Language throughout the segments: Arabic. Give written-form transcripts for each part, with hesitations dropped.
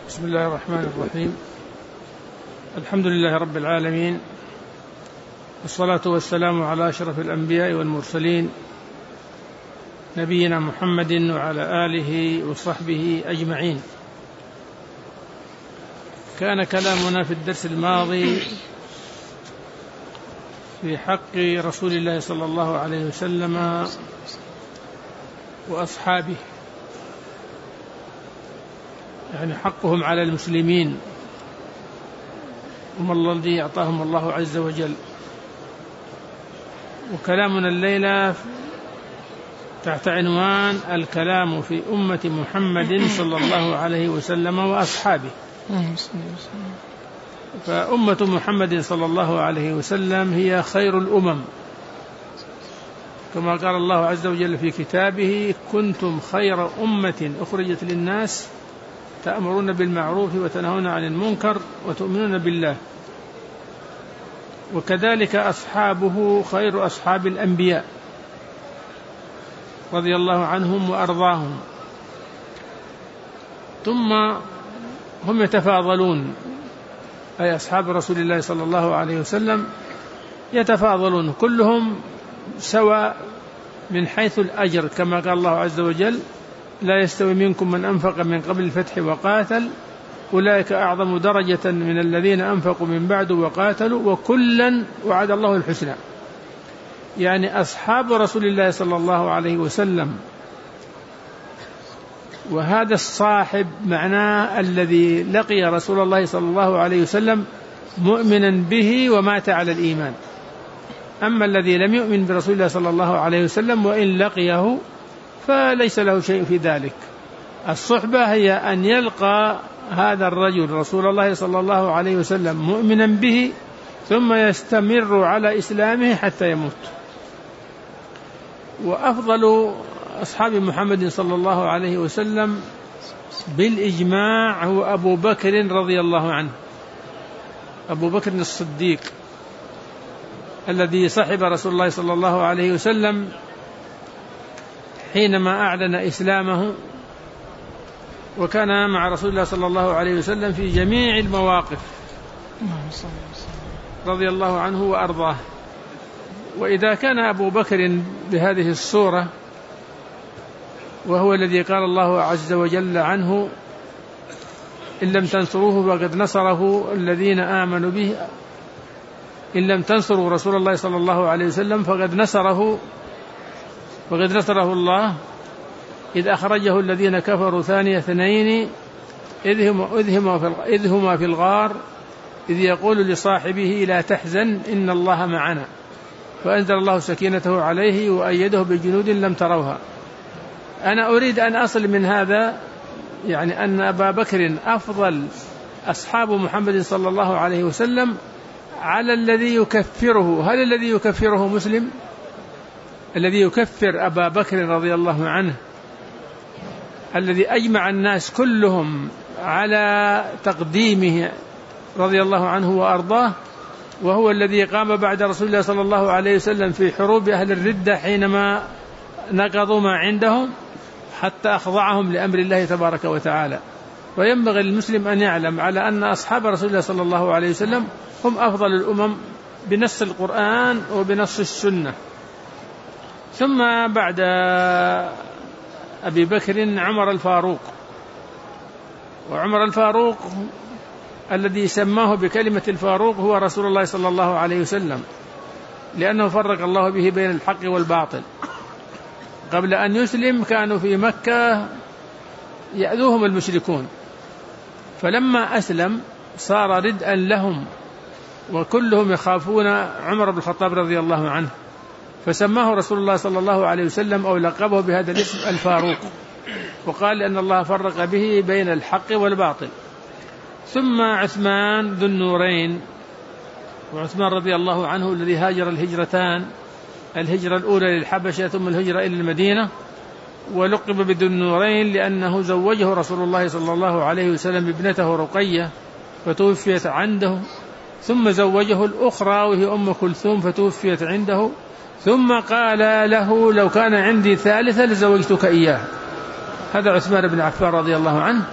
بسم الله الرحمن الرحيم. الحمد لله رب العالمين، والصلاة والسلام على أشرف الأنبياء والمرسلين نبينا محمد وعلى آله وصحبه أجمعين. كان كلامنا في الدرس الماضي في حق رسول الله صلى الله عليه وسلم وأصحابه، يعني حقهم على المسلمين، هم الذي أعطاهم الله عز وجل. وكلامنا الليلة تحت عنوان الكلام في أمة محمد صلى الله عليه وسلم وأصحابه. فأمة محمد صلى الله عليه وسلم هي خير الأمم، كما قال الله عز وجل في كتابه: كنتم خير أمة أخرجت للناس تأمرون بالمعروف وتنهون عن المنكر وتؤمنون بالله. وكذلك أصحابه خير أصحاب الأنبياء رضي الله عنهم وأرضاهم. ثم هم يتفاضلون، أي أصحاب رسول الله صلى الله عليه وسلم يتفاضلون، كلهم سواء من حيث الأجر، كما قال الله عز وجل: لا يستوي منكم من أنفق من قبل الفتح وقاتل أولئك أعظم درجة من الذين أنفقوا من بعد وقاتلوا وكلا وعد الله الحسنى. يعني أصحاب رسول الله صلى الله عليه وسلم، وهذا الصاحب معناه الذي لقي رسول الله صلى الله عليه وسلم مؤمنا به ومات على الإيمان. أما الذي لم يؤمن برسول الله صلى الله عليه وسلم وإن لقيه فليس له شيء في ذلك. الصحبة هي أن يلقى هذا الرجل رسول الله صلى الله عليه وسلم مؤمنا به ثم يستمر على إسلامه حتى يموت. وأفضل أصحاب محمد صلى الله عليه وسلم بالإجماع هو أبو بكر رضي الله عنه، أبو بكر الصديق الذي صحب رسول الله صلى الله عليه وسلم حينما أعلن إسلامه، وكان مع رسول الله صلى الله عليه وسلم في جميع المواقف رضي الله عنه وأرضاه. وإذا كان أبو بكر بهذه الصورة، وهو الذي قال الله عز وجل عنه: إن لم تنصروه فقد نصره الذين آمنوا به، إن لم تنصروا رسول الله صلى الله عليه وسلم فقد نصره الله إذ أخرجه الذين كفروا ثاني اثنين إذ هما في الغار إذ يقول لصاحبه لا تحزن إن الله معنا، فأنزل الله سكينته عليه وأيده بجنود لم تروها. أنا أريد أن أصل من هذا يعني أن أبا بكر أفضل أصحاب محمد صلى الله عليه وسلم على الذي يكفره. هل الذي يكفره مسلم؟ الذي يكفر أبا بكر رضي الله عنه الذي أجمع الناس كلهم على تقديمه رضي الله عنه وأرضاه، وهو الذي قام بعد رسول الله صلى الله عليه وسلم في حروب أهل الردة حينما نقضوا ما عندهم حتى أخضعهم لأمر الله تبارك وتعالى. وينبغي للمسلم أن يعلم على أن أصحاب رسول الله صلى الله عليه وسلم هم أفضل الأمم بنص القرآن وبنص السنة. ثم بعد أبي بكر عمر الفاروق، وعمر الفاروق الذي سماه بكلمة الفاروق هو رسول الله صلى الله عليه وسلم، لأنه فرق الله به بين الحق والباطل. قبل أن يسلم كانوا في مكة يأذوهم المشركون، فلما أسلم صار ردءا لهم، وكلهم يخافون عمر بن الخطاب رضي الله عنه، فسماه رسول الله صلى الله عليه وسلم أو لقبه بهذا الاسم الفاروق، وقال لأن الله فرق به بين الحق والباطل. ثم عثمان ذو النورين، وعثمان رضي الله عنه الذي هاجر الهجرتان، الهجرة الأولى للحبشة ثم الهجرة إلى المدينة، ولقب بذو النورين لأنه زوجه رسول الله صلى الله عليه وسلم ابنته رقية فتوفيت عنده، ثم زوجه الأخرى وهي أم كلثوم فتوفيت عنده، ثم قال له: لو كان عندي ثالثة لزوجتك إياه. هذا عثمان بن عفان رضي الله عنه.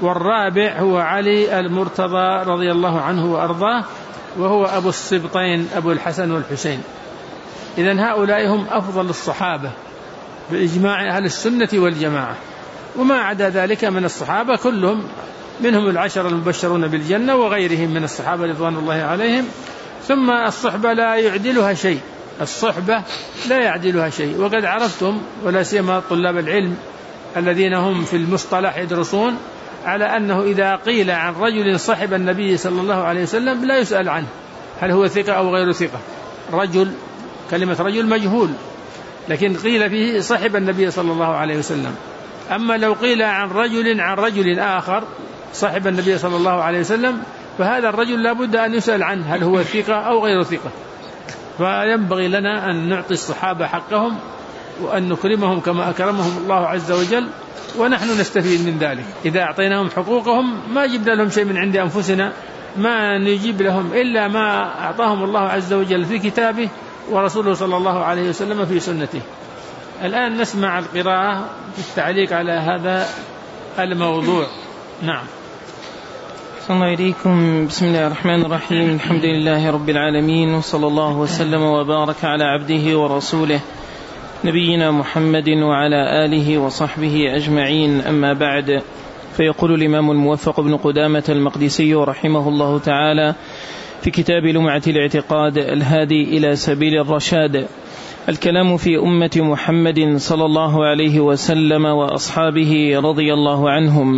والرابع هو علي المرتضى رضي الله عنه وأرضاه، وهو أبو السبطين أبو الحسن والحسين. إذن هؤلاء هم أفضل الصحابة بإجماع أهل السنة والجماعة، وما عدا ذلك من الصحابة كلهم منهم العشر المبشرون بالجنة وغيرهم من الصحابة رضوان الله عليهم. ثم الصحبة لا يعدلها شيء، الصحبة لا يعدلها شيء. وقد عرفتم ولا سيما طلاب العلم الذين هم في المصطلح يدرسون على أنه إذا قيل عن رجل صحب النبي صلى الله عليه وسلم لا يسأل عنه هل هو ثقة أو غير ثقة. رجل، كلمة رجل مجهول، لكن قيل فيه صحب النبي صلى الله عليه وسلم. أما لو قيل عن رجل آخر صحب النبي صلى الله عليه وسلم فهذا الرجل لا بد أن يسأل عنه هل هو ثقة أو غير ثقة. فينبغي لنا أن نعطي الصحابة حقهم وأن نكرمهم كما أكرمهم الله عز وجل، ونحن نستفيد من ذلك. إذا أعطيناهم حقوقهم ما جبنا لهم شيء من عند أنفسنا، ما نجيب لهم إلا ما أعطاهم الله عز وجل في كتابه ورسوله صلى الله عليه وسلم في سنته. الآن نسمع القراءة في التعليق على هذا الموضوع. نعم. السلام عليكم. بسم الله الرحمن الرحيم. الحمد لله رب العالمين، وصلى الله وسلم وبارك على عبده ورسوله نبينا محمد وعلى آله وصحبه أجمعين. أما بعد، فيقول الإمام الموفق بن قدامة المقدسي رحمه الله تعالى في كتاب لمعة الاعتقاد الهادي إلى سبيل الرشاد: الكلام في أمة محمد صلى الله عليه وسلم وأصحابه رضي الله عنهم.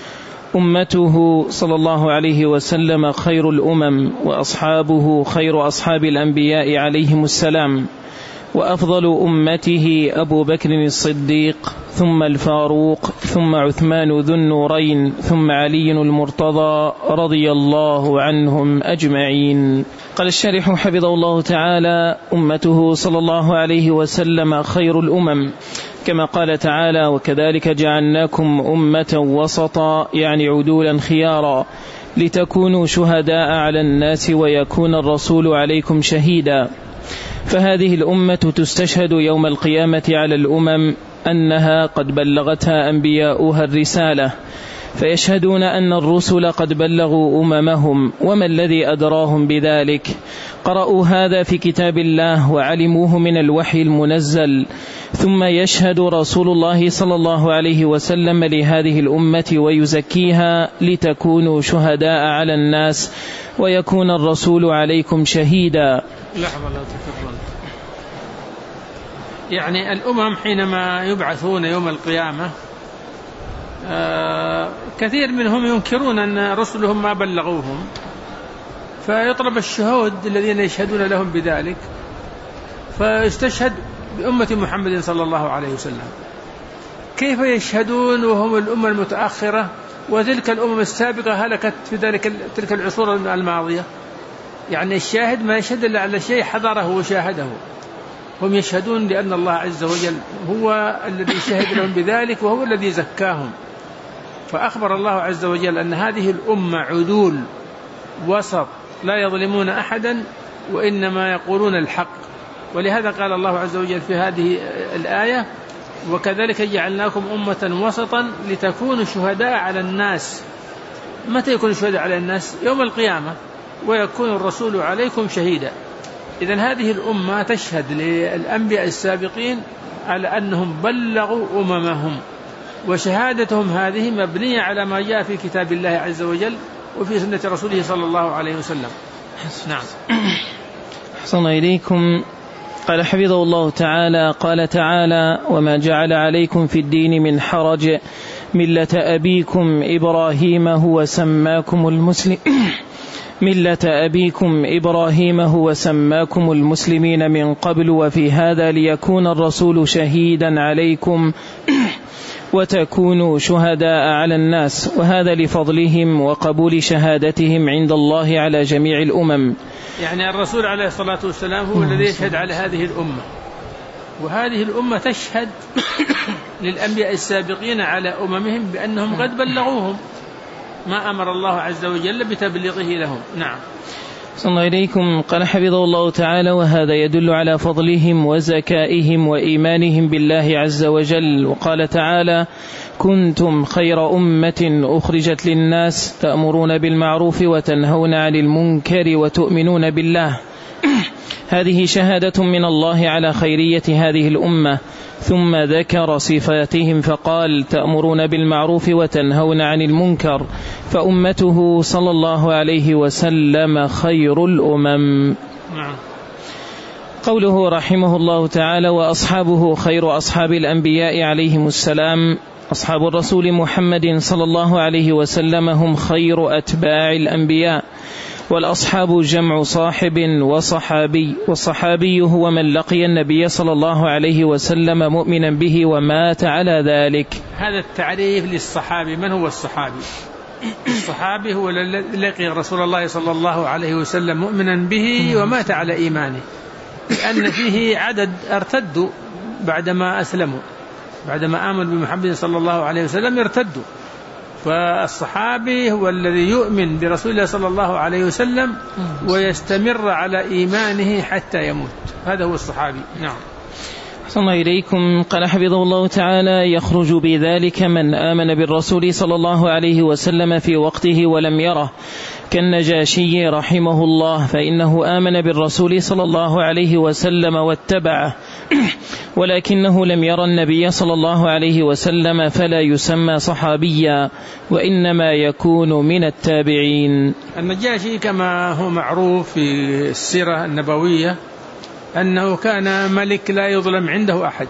أمته صلى الله عليه وسلم خير الأمم، وأصحابه خير أصحاب الأنبياء عليهم السلام، وأفضل أمته أبو بكر الصديق، ثم الفاروق، ثم عثمان ذو النورين، ثم علي المرتضى رضي الله عنهم أجمعين. قال الشارح حفظه الله تعالى: أمته صلى الله عليه وسلم خير الأمم، كما قال تعالى: وكذلك جعلناكم أمة وسطا، يعني عدولا خيارا، لتكونوا شهداء على الناس ويكون الرسول عليكم شهيدا. فهذه الأمة تستشهد يوم القيامة على الأمم أنها قد بلغتها أنبياؤها الرسالة، فيشهدون أن الرسل قد بلغوا أممهم، وما الذي أدراهم بذلك؟ قرأوا هذا في كتاب الله وعلموه من الوحي المنزل. ثم يشهد رسول الله صلى الله عليه وسلم لهذه الأمة ويزكيها: لتكونوا شهداء على الناس ويكون الرسول عليكم شهيدا. لحظة لا تفضل. يعني الأمم حينما يبعثون يوم القيامة كثير منهم ينكرون أن رسلهم ما بلغوهم، فيطلب الشهود الذين يشهدون لهم بذلك، فيستشهد بأمة محمد صلى الله عليه وسلم. كيف يشهدون وهم الأمة المتأخرة وتلك الأمم السابقة هلكت في تلك العصور الماضية؟ يعني الشاهد ما يشهد إلا على شيء حضره وشاهده. هم يشهدون لأن الله عز وجل هو الذي شهد لهم بذلك وهو الذي زكاهم. فأخبر الله عز وجل أن هذه الأمة عدول وسط لا يظلمون أحدا وإنما يقولون الحق. ولهذا قال الله عز وجل في هذه الآية: وكذلك جعلناكم أمة وسطا لتكونوا شهداء على الناس. متى يكون شهداء على الناس؟ يوم القيامة، ويكون الرسول عليكم شهيدا. إذن هذه الأمة تشهد للأنبياء السابقين على أنهم بلغوا أممهم، وشهادتهم هذه مبنية على ما جاء في كتاب الله عز وجل وفي سنة رسوله صلى الله عليه وسلم. نعم. أحسن إليكم. قال حفظه الله تعالى: قال تعالى: وما جعل عليكم في الدين من حرج ملة أبيكم إبراهيم هو سماكم المسلمين من قبل وفي هذا ليكون الرسول شهيدا عليكم وتكونوا شهداء على الناس، وهذا لفضلهم وقبول شهادتهم عند الله على جميع الأمم. يعني الرسول عليه الصلاة والسلام هو الذي يشهد على هذه الأمة، وهذه الأمة تشهد للأنبياء السابقين على أممهم بأنهم قد بلغوهم ما أمر الله عز وجل بتبليغه لهم. نعم. صلى الله إليكم. قال حفظه الله تعالى: وهذا يدل على فضلهم وزكائهم وإيمانهم بالله عز وجل. وقال تعالى: كنتم خير أمة أخرجت للناس تأمرون بالمعروف وتنهون عن المنكر وتؤمنون بالله. هذه شهادة من الله على خيرية هذه الأمة. ثم ذكر صفاتهم فقال تأمرون بالمعروف وتنهون عن المنكر، فأمته صلى الله عليه وسلم خير الأمم. قوله رحمه الله تعالى وأصحابه خير أصحاب الأنبياء عليهم السلام. أصحاب الرسول محمد صلى الله عليه وسلم هم خير أتباع الأنبياء، والأصحاب جمع صاحب وصحابي، والصحابي هو من لقي النبي صلى الله عليه وسلم مؤمنا به ومات على ذلك. هذا التعريف للصحابي. من هو الصحابي؟ الصحابي هو الذي لقي رسول الله صلى الله عليه وسلم مؤمنا به ومات على إيمانه، لأن فيه عدد ارتدوا بعدما أسلموا، بعدما آمنوا بمحمد صلى الله عليه وسلم ارتدوا. فالصحابي هو الذي يؤمن برسول الله صلى الله عليه وسلم ويستمر على إيمانه حتى يموت، هذا هو الصحابي. نعم. أحسن الله إليكم. قال حفظه الله تعالى يخرج بذلك من آمن بالرسول صلى الله عليه وسلم في وقته ولم يره، كالنجاشي رحمه الله، فإنه آمن بالرسول صلى الله عليه وسلم واتبعه، ولكنه لم يرى النبي صلى الله عليه وسلم، فلا يسمى صحابيا، وإنما يكون من التابعين. النجاشي كما هو معروف في السيرة النبوية أنه كان ملك لا يظلم عنده أحد،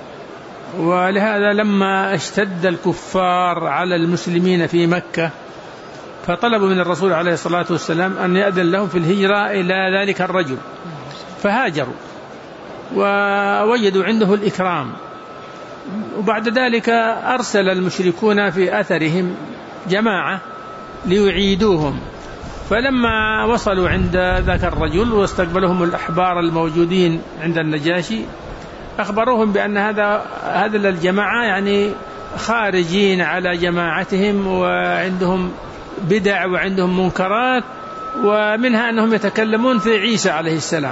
ولهذا لما اشتد الكفار على المسلمين في مكة فطلبوا من الرسول عليه الصلاة والسلام أن يأذن لهم في الهجرة إلى ذلك الرجل، فهاجروا ووجدوا عنده الإكرام. وبعد ذلك أرسل المشركون في أثرهم جماعة ليعيدوهم، فلما وصلوا عند ذاك الرجل واستقبلهم الأحبار الموجودين عند النجاشي أخبروهم بأن هذا الجماعة يعني خارجين على جماعتهم وعندهم بدع وعندهم منكرات، ومنها أنهم يتكلمون في عيسى عليه السلام.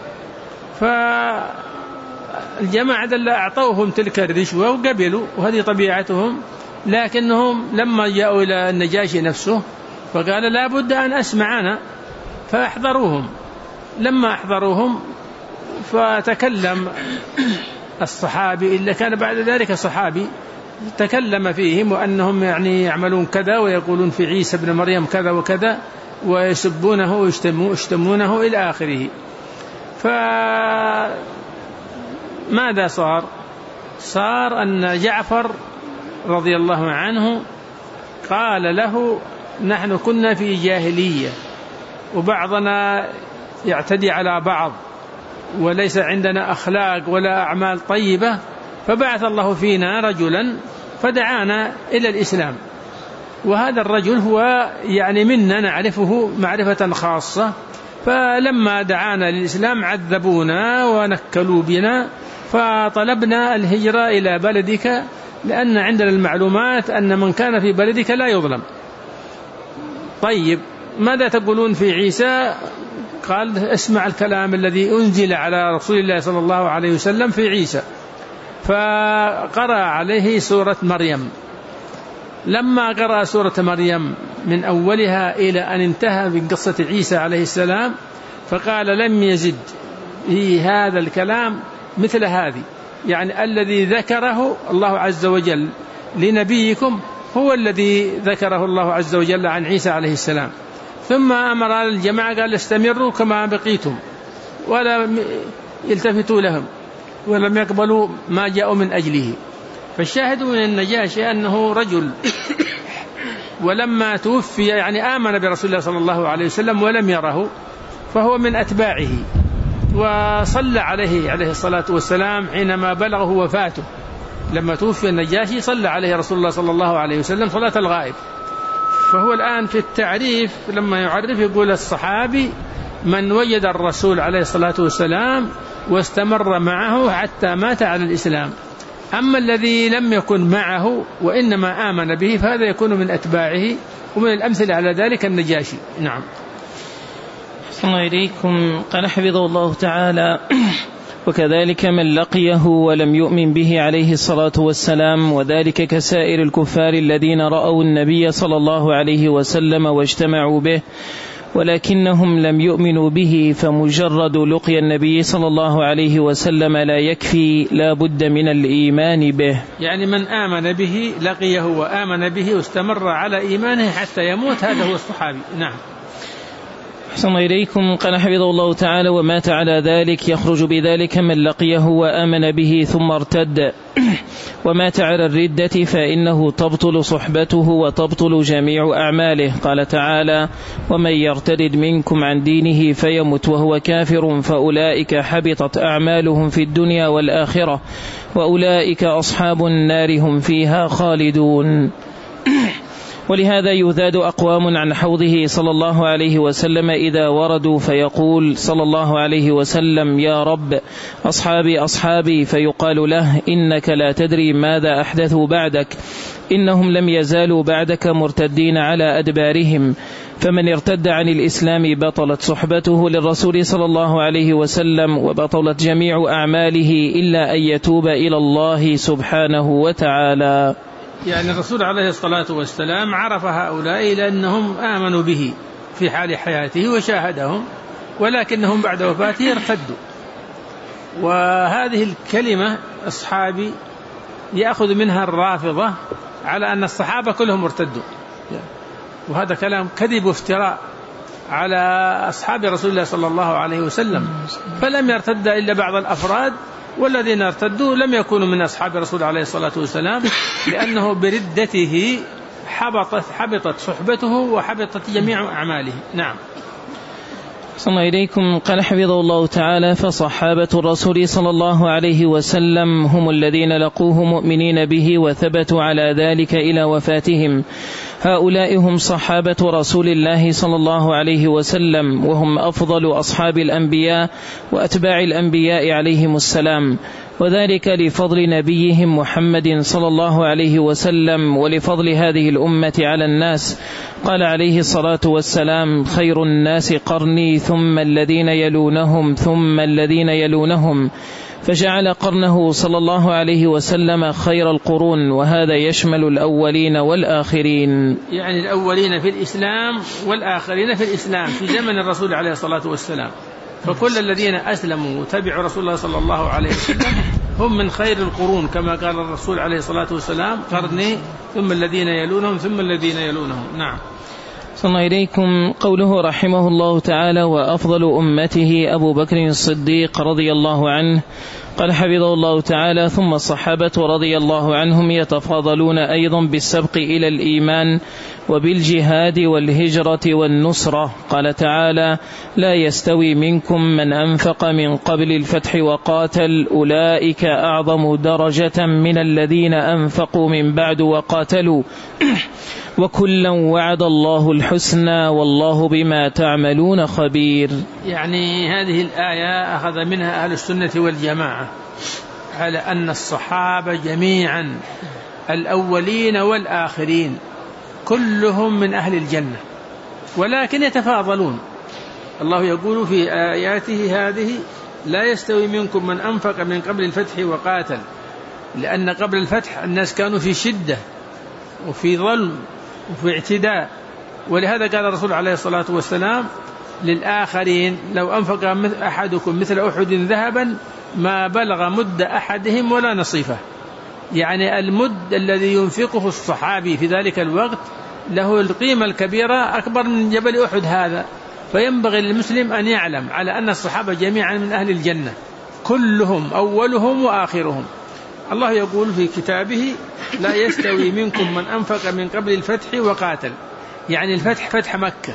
فالجماعة اللي أعطوهم تلك الرشوة وقبلوا، وهذه طبيعتهم، لكنهم لما جاءوا إلى النجاشي نفسه فقال لا بد أن أسمع أنا، فأحضروهم. لما أحضروهم فتكلم الصحابي اللي كان بعد ذلك صحابي، تكلم فيهم وأنهم يعني يعملون كذا ويقولون في عيسى ابن مريم كذا وكذا ويسبونه ويشتمونه إلى آخره. فماذا صار أن جعفر رضي الله عنه قال له نحن كنا في جاهلية وبعضنا يعتدي على بعض وليس عندنا أخلاق ولا أعمال طيبة، فبعث الله فينا رجلا فدعانا إلى الإسلام، وهذا الرجل هو يعني منا نعرفه معرفة خاصة، فلما دعانا للإسلام عذبونا ونكلوا بنا، فطلبنا الهجرة إلى بلدك، لأن عندنا المعلومات أن من كان في بلدك لا يظلم. طيب ماذا تقولون في عيسى؟ قال اسمع الكلام الذي أنزل على رسول الله صلى الله عليه وسلم في عيسى، فقرأ عليه سورة مريم. لما قرأ سورة مريم من أولها إلى أن انتهى من قصة عيسى عليه السلام فقال لم يزد في هذا الكلام مثل هذه، يعني الذي ذكره الله عز وجل لنبيكم هو الذي ذكره الله عز وجل عن عيسى عليه السلام. ثم أمر الجماعة قال استمروا كما بقيتم، ولا يلتفتوا لهم ولم يقبلوا ما جاءوا من أجله. فالشاهد من النجاشي أنه رجل ولما توفي يعني آمن برسول الله صلى الله عليه وسلم ولم يره، فهو من أتباعه، وصلى عليه الصلاة والسلام حينما بلغه وفاته. لما توفي النجاشي صلى عليه رسول الله صلى الله عليه وسلم صلاة الغائب. فهو الآن في التعريف لما يعرف يقول الصحابي من وجد الرسول عليه الصلاة والسلام واستمر معه حتى مات على الإسلام. أما الذي لم يكن معه وإنما آمن به فهذا يكون من أتباعه، ومن الأمثلة على ذلك النجاشي. نعم. أحسن الله إليكم. قال حفظه الله تعالى وكذلك من لقيه ولم يؤمن به عليه الصلاة والسلام، وذلك كسائر الكفار الذين رأوا النبي صلى الله عليه وسلم واجتمعوا به ولكنهم لم يؤمنوا به، فمجرد لقي النبي صلى الله عليه وسلم لا يكفي، لا بد من الإيمان به. يعني من آمن به لقيه وآمن به واستمر على إيمانه حتى يموت، هذا هو الصحابي. نعم. أحسن إليكم. قال حفظه الله تعالى: ومات على ذلك يخرج بذلك من لقيه وآمن به ثم ارتد ومات على الردة فإنه تبطل صحبته وتبطل جميع أعماله. قال تعالى: ومن يرتد منكم عن دينه فيمت وهو كافر فأولئك حبطت أعمالهم في الدنيا والآخرة وأولئك أصحاب النار هم فيها خالدون. ولهذا يذاد أقوام عن حوضه صلى الله عليه وسلم إذا وردوا فيقول صلى الله عليه وسلم: يا رب أصحابي أصحابي، فيقال له: إنك لا تدري ماذا أحدثوا بعدك، إنهم لم يزالوا بعدك مرتدين على أدبارهم، فمن ارتد عن الإسلام بطلت صحبته للرسول صلى الله عليه وسلم وبطلت جميع أعماله إلا أن يتوب إلى الله سبحانه وتعالى. يعني الرسول عليه الصلاة والسلام عرف هؤلاء لأنهم آمنوا به في حال حياته وشاهدهم، ولكنهم بعد وفاته ارتدوا. وهذه الكلمة أصحابي يأخذ منها الرافضة على أن الصحابة كلهم ارتدوا، وهذا كلام كذب وافتراء على أصحاب رسول الله صلى الله عليه وسلم، فلم يرتد إلا بعض الأفراد، والذين ارتدوا لم يكونوا من أصحاب رسول عليه الصلاة والسلام، لأنه بردته حبطت صحبته وحبطت جميع أعماله. نعم. صلى الله إليكم. قال حفظه الله تعالى: فصحابة الرسول صلى الله عليه وسلم هم الذين لقوه مؤمنين به وثبتوا على ذلك إلى وفاتهم، هؤلاء هم صحابة رسول الله صلى الله عليه وسلم، وهم أفضل أصحاب الأنبياء وأتباع الأنبياء عليهم السلام، وذلك لفضل نبيهم محمد صلى الله عليه وسلم ولفضل هذه الأمة على الناس. قال عليه الصلاة والسلام: خير الناس قرني ثم الذين يلونهم ثم الذين يلونهم، فجعل قرنه صلى الله عليه وسلم خير القرون، وهذا يشمل الأولين والآخرين. يعني الأولين في الإسلام والآخرين في الإسلام في زمن الرسول عليه الصلاة والسلام، فكل الذين أسلموا وتبعوا رسول الله صلى الله عليه وسلم هم من خير القرون، كما قال الرسول عليه الصلاة والسلام: قرني ثم الذين يلونهم ثم الذين يلونهم. نعم. صلى الله إليكم. قوله رحمه الله تعالى: وأفضل أمته أبو بكر الصديق رضي الله عنه. قال حفظه الله تعالى: ثم الصحابة رضي الله عنهم يتفاضلون أيضا بالسبق إلى الإيمان وبالجهاد والهجرة والنصرة. قال تعالى: لا يستوي منكم من أنفق من قبل الفتح وقاتل، أولئك أعظم درجة من الذين أنفقوا من بعد وقاتلوا، وكلا وعد الله الحسنى والله بما تعملون خبير. يعني هذه الآية أخذ منها أهل السنة والجماعة على أن الصحابة جميعا الأولين والآخرين كلهم من أهل الجنة، ولكن يتفاضلون. الله يقول في آياته هذه: لا يستوي منكم من أنفق من قبل الفتح وقاتل، لأن قبل الفتح الناس كانوا في شدة وفي ظلم وفي اعتداء، ولهذا قال الرسول عليه الصلاة والسلام للآخرين: لو أنفق أحدكم مثل أحد ذهبا ما بلغ مد أحدهم ولا نصيفه. يعني المد الذي ينفقه الصحابي في ذلك الوقت له القيمة الكبيرة أكبر من جبل أحد هذا، فينبغي للمسلم أن يعلم على أن الصحابة جميعا من أهل الجنة كلهم أولهم وآخرهم. الله يقول في كتابه: لا يستوي منكم من أنفق من قبل الفتح وقاتل. يعني الفتح فتح مكة،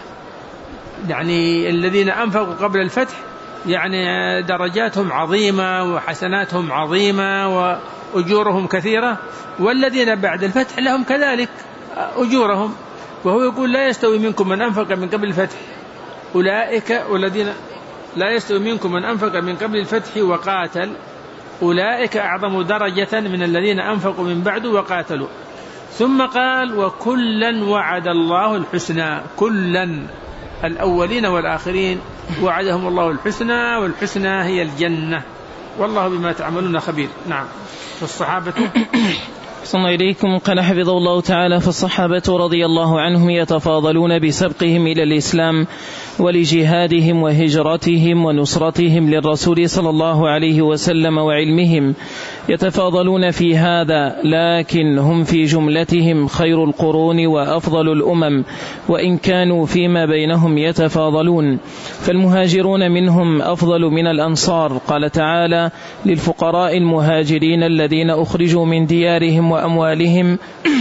يعني الذين أنفقوا قبل الفتح يعني درجاتهم عظيمة وحسناتهم عظيمة وأجورهم كثيرة، والذين بعد الفتح لهم كذلك أجورهم. وهو يقول: لا يستوي منكم من أنفق من قبل الفتح، أولئك والذين لا يستوي منكم من أنفق من قبل الفتح وقاتل، أولئك أعظم درجة من الذين أنفقوا من بعد وقاتلوا. ثم قال: وكلا وعد الله الحسنى. كلا الأولين والآخرين وعدهم الله الحسنى، والحسنى هي الجنة. والله بما تعملون خبير. نعم. فالصحابة صلى إليكم قال حفظه الله تعالى: فالصحابة رضي الله عنهم يتفاضلون بسبقهم إلى الإسلام ولجهادهم وهجرتهم ونصرتهم للرسول صلى الله عليه وسلم وعلمهم، يتفاضلون في هذا، لكن هم في جملتهم خير القرون وأفضل الأمم، وإن كانوا فيما بينهم يتفاضلون. فالمهاجرون منهم أفضل من الأنصار. قال تعالى: للفقراء المهاجرين الذين أخرجوا من ديارهم وأموالهم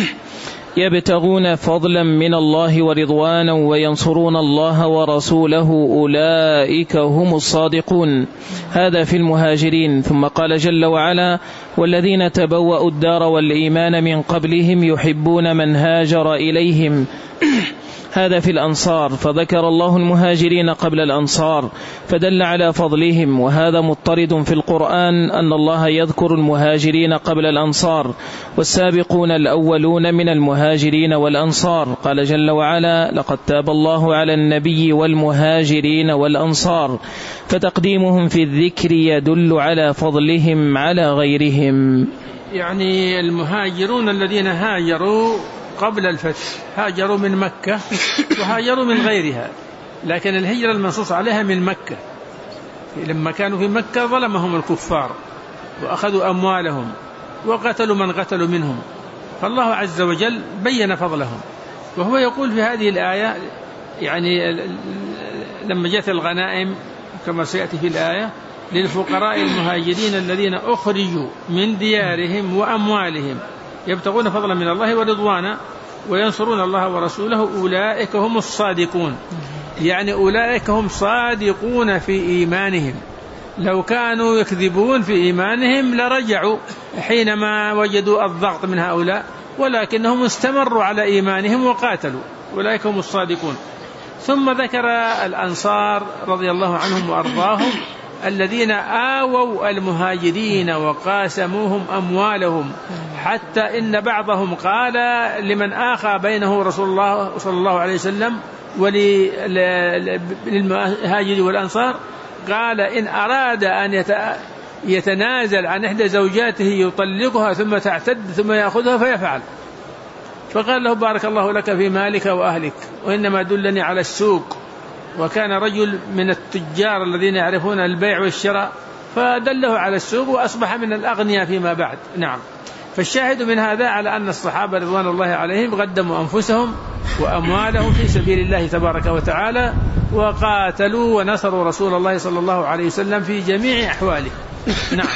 يبتغون فضلا من الله ورضوانا وينصرون الله ورسوله أولئك هم الصادقون. هذا في المهاجرين. ثم قال جل وعلا: والذين تبوأوا الدار والإيمان من قبلهم يحبون من هاجر إليهم. هذا في الأنصار. فذكر الله المهاجرين قبل الأنصار فدل على فضلهم، وهذا مضطرد في القرآن أن الله يذكر المهاجرين قبل الأنصار، والسابقون الأولون من المهاجرين والأنصار. قال جل وعلا: لقد تاب الله على النبي والمهاجرين والأنصار. فتقديمهم في الذكر يدل على فضلهم على غيرهم. يعني المهاجرون الذين هاجروا قبل الفتح، هاجروا من مكة وهاجروا من غيرها، لكن الهجرة المنصوص عليها من مكة. لما كانوا في مكة ظلمهم الكفار وأخذوا أموالهم وقتلوا من قتلوا منهم، فالله عز وجل بين فضلهم. وهو يقول في هذه الآية، يعني لما جاءت الغنائم كما سيأتي في الآية: للفقراء المهاجرين الذين أخرجوا من ديارهم وأموالهم يبتغون فضلا من الله ورضوانا وينصرون الله ورسوله أولئك هم الصادقون. يعني أولئك هم صادقون في إيمانهم. لو كانوا يكذبون في إيمانهم لرجعوا حينما وجدوا الضغط من هؤلاء، ولكنهم استمروا على إيمانهم وقاتلوا. أولئك هم الصادقون. ثم ذكر الأنصار رضي الله عنهم وأرضاهم الذين آووا المهاجرين وقاسموهم أموالهم، حتى إن بعضهم قال لمن آخى بينه رسول الله صلى الله عليه وسلم وللمهاجر والأنصار، قال: إن أراد أن يتنازل عن إحدى زوجاته يطلقها ثم تعتد ثم يأخذها فيفعل. فقال له: بارك الله لك في مالك وأهلك، وإنما دلني على السوق. وكان رجل من التجار الذين يعرفون البيع والشراء، فدله على السوق وأصبح من الأغنياء فيما بعد. نعم. فالشاهد من هذا على أن الصحابة رضوان الله عليهم قدموا أنفسهم وأموالهم في سبيل الله تبارك وتعالى، وقاتلوا ونصروا رسول الله صلى الله عليه وسلم في جميع أحواله. نعم.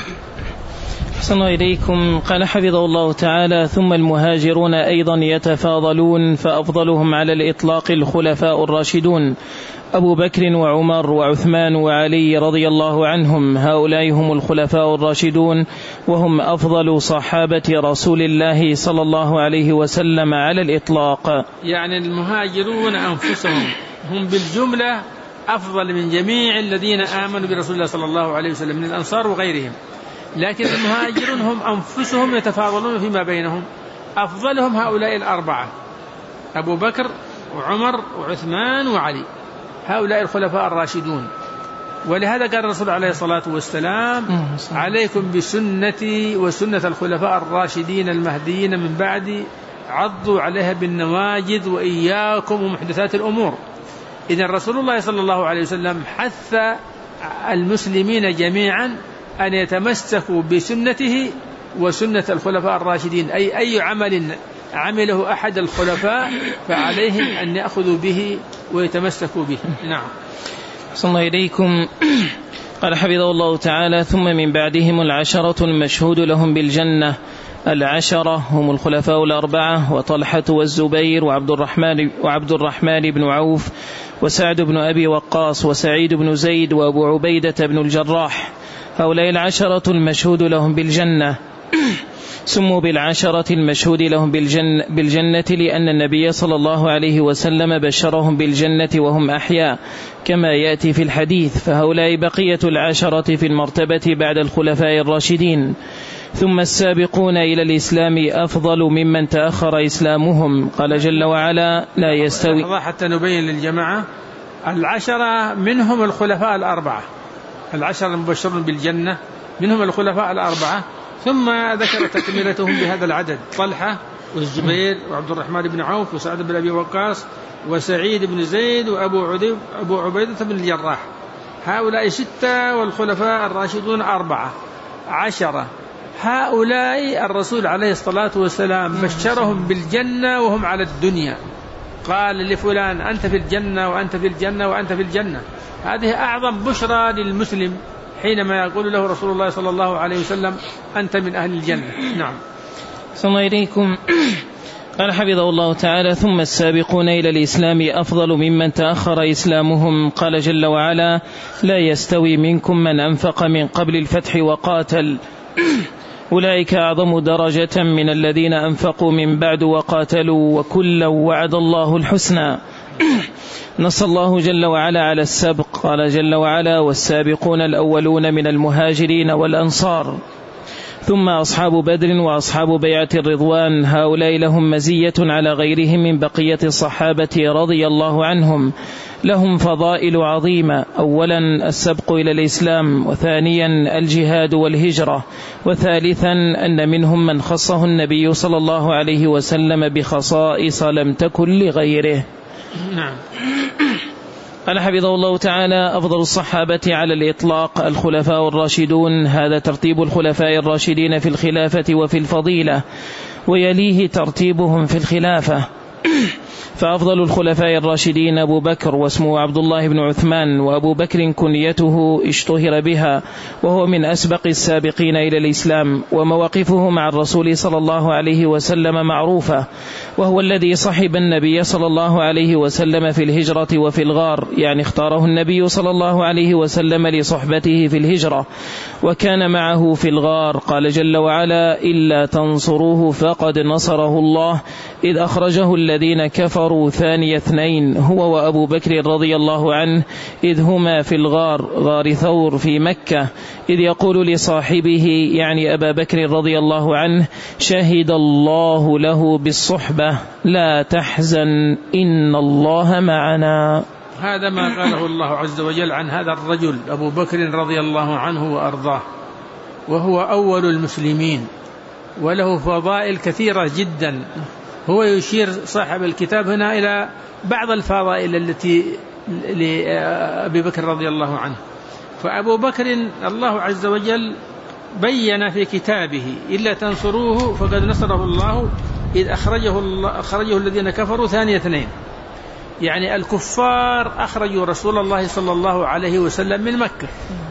صلى الله إليكم قال حفظه الله تعالى: ثم المهاجرون أيضا يتفاضلون، فأفضلهم على الإطلاق الخلفاء الراشدون أبو بكر وعمر وعثمان وعلي رضي الله عنهم. هؤلاء هم الخلفاء الراشدون، وهم أفضل صحابة رسول الله صلى الله عليه وسلم على الإطلاق. يعني المهاجرون أنفسهم هم بالجملة أفضل من جميع الذين آمنوا برسول الله صلى الله عليه وسلم من الأنصار وغيرهم، لكن المهاجرون هم أنفسهم يتفاضلون فيما بينهم. أفضلهم هؤلاء الأربعة: أبو بكر وعمر وعثمان وعلي، هؤلاء الخلفاء الراشدون. ولهذا قال الرسول عليه الصلاة والسلام: عليكم بسنتي وسنة الخلفاء الراشدين المهديين من بعدي، عضوا عليها بالنواجذ وإياكم ومحدثات الأمور. إذن رسول الله صلى الله عليه وسلم حث المسلمين جميعا أن يتمسكوا بسنته وسنة الخلفاء الراشدين، أي عمل عمله أحد الخلفاء فعليهم أن يأخذوا به ويتمسكوا به. نعم. صلى الله إليكم قال حفظه الله تعالى: ثم من بعدهم العشرة المشهود لهم بالجنة. العشرة هم الخلفاء الأربعة، وطلحة والزبير وعبد الرحمن بن عوف وسعد بن أبي وقاص وسعيد بن زيد وأبو عبيدة بن الجراح. هؤلاء العشرة المشهود لهم بالجنة. سموا بالعشرة المشهود لهم بالجنة لأن النبي صلى الله عليه وسلم بشرهم بالجنة وهم أحياء كما يأتي في الحديث. فهؤلاء بقية العشرة في المرتبة بعد الخلفاء الراشدين. ثم السابقون إلى الإسلام أفضل ممن تأخر إسلامهم. قال جل وعلا: لا يستوي. حتى نبين للجماعة، العشرة منهم الخلفاء الأربعة، العشرة المبشرون بالجنة منهم الخلفاء الأربعة، ثم ذكر تكملتهم بهذا العدد: طلحة والزبير وعبد الرحمن بن عوف وسعد بن أبي وقاص وسعيد بن زيد وأبو عبيدة بن الجراح. هؤلاء 6، والخلفاء الراشدون 14. هؤلاء الرسول عليه الصلاة والسلام بشرهم بالجنة وهم على الدنيا، قال لفلان أنت في الجنة وأنت في الجنة وأنت في الجنة. هذه أعظم بشرى للمسلم حينما يقول له رسول الله صلى الله عليه وسلم أنت من أهل الجنة. نعم. صلى الله إليكم. قال حفظه الله تعالى: ثم السابقون إلى الإسلام أفضل ممن تأخر إسلامهم. قال جل وعلا: لا يستوي منكم من أنفق من قبل الفتح وقاتل أولئك أعظم درجة من الذين أنفقوا من بعد وقاتلوا وكلا وعد الله الحسنى. نص الله جل وعلا على السبق. قال جل وعلا: والسابقون الأولون من المهاجرين والأنصار. ثم أصحاب بدر وأصحاب بيعة الرضوان، هؤلاء لهم مزية على غيرهم من بقية الصحابة رضي الله عنهم، لهم فضائل عظيمة: أولا السبق إلى الإسلام، وثانيا الجهاد والهجرة، وثالثا أن منهم من خصه النبي صلى الله عليه وسلم بخصائص لم تكن لغيره. نعم. قال حفظه الله تعالى: أفضل الصحابة على الإطلاق الخلفاء الراشدون. هذا ترتيب الخلفاء الراشدين في الخلافة وفي الفضيلة، ويليه ترتيبهم في الخلافة. فأفضل الخلفاء الراشدين أبو بكر، واسمه عبد الله بن عثمان، وأبو بكر كنيته اشتهر بها، وهو من أسبق السابقين إلى الإسلام، ومواقفه مع الرسول صلى الله عليه وسلم معروفة، وهو الذي صحب النبي صلى الله عليه وسلم في الهجرة وفي الغار، يعني اختاره النبي صلى الله عليه وسلم لصحبته في الهجرة وكان معه في الغار. قال جل وعلا: إلا تنصروه فقد نصره الله إذ أخرجه الذين كفروا ثاني اثنين هو وأبو بكر رضي الله عنه إذ هما في الغار، غار ثور في مكة، إذ يقول لصاحبه يعني أبا بكر رضي الله عنه: شهد الله له بالصحبة لا تحزن إن الله معنا. هذا ما قاله الله عز وجل عن هذا الرجل أبو بكر رضي الله عنه وأرضاه، وهو أول المسلمين وله فضائل كثيرة جدا. هو يشير صاحب الكتاب هنا إلى بعض الفضائل التي لأبي بكر رضي الله عنه. فأبو بكر الله عز وجل بين في كتابه: إلا تنصروه فقد نصره الله إذ أخرجه الذين كفروا ثاني اثنين، يعني الكفار أخرجوا رسول الله صلى الله عليه وسلم من مكة،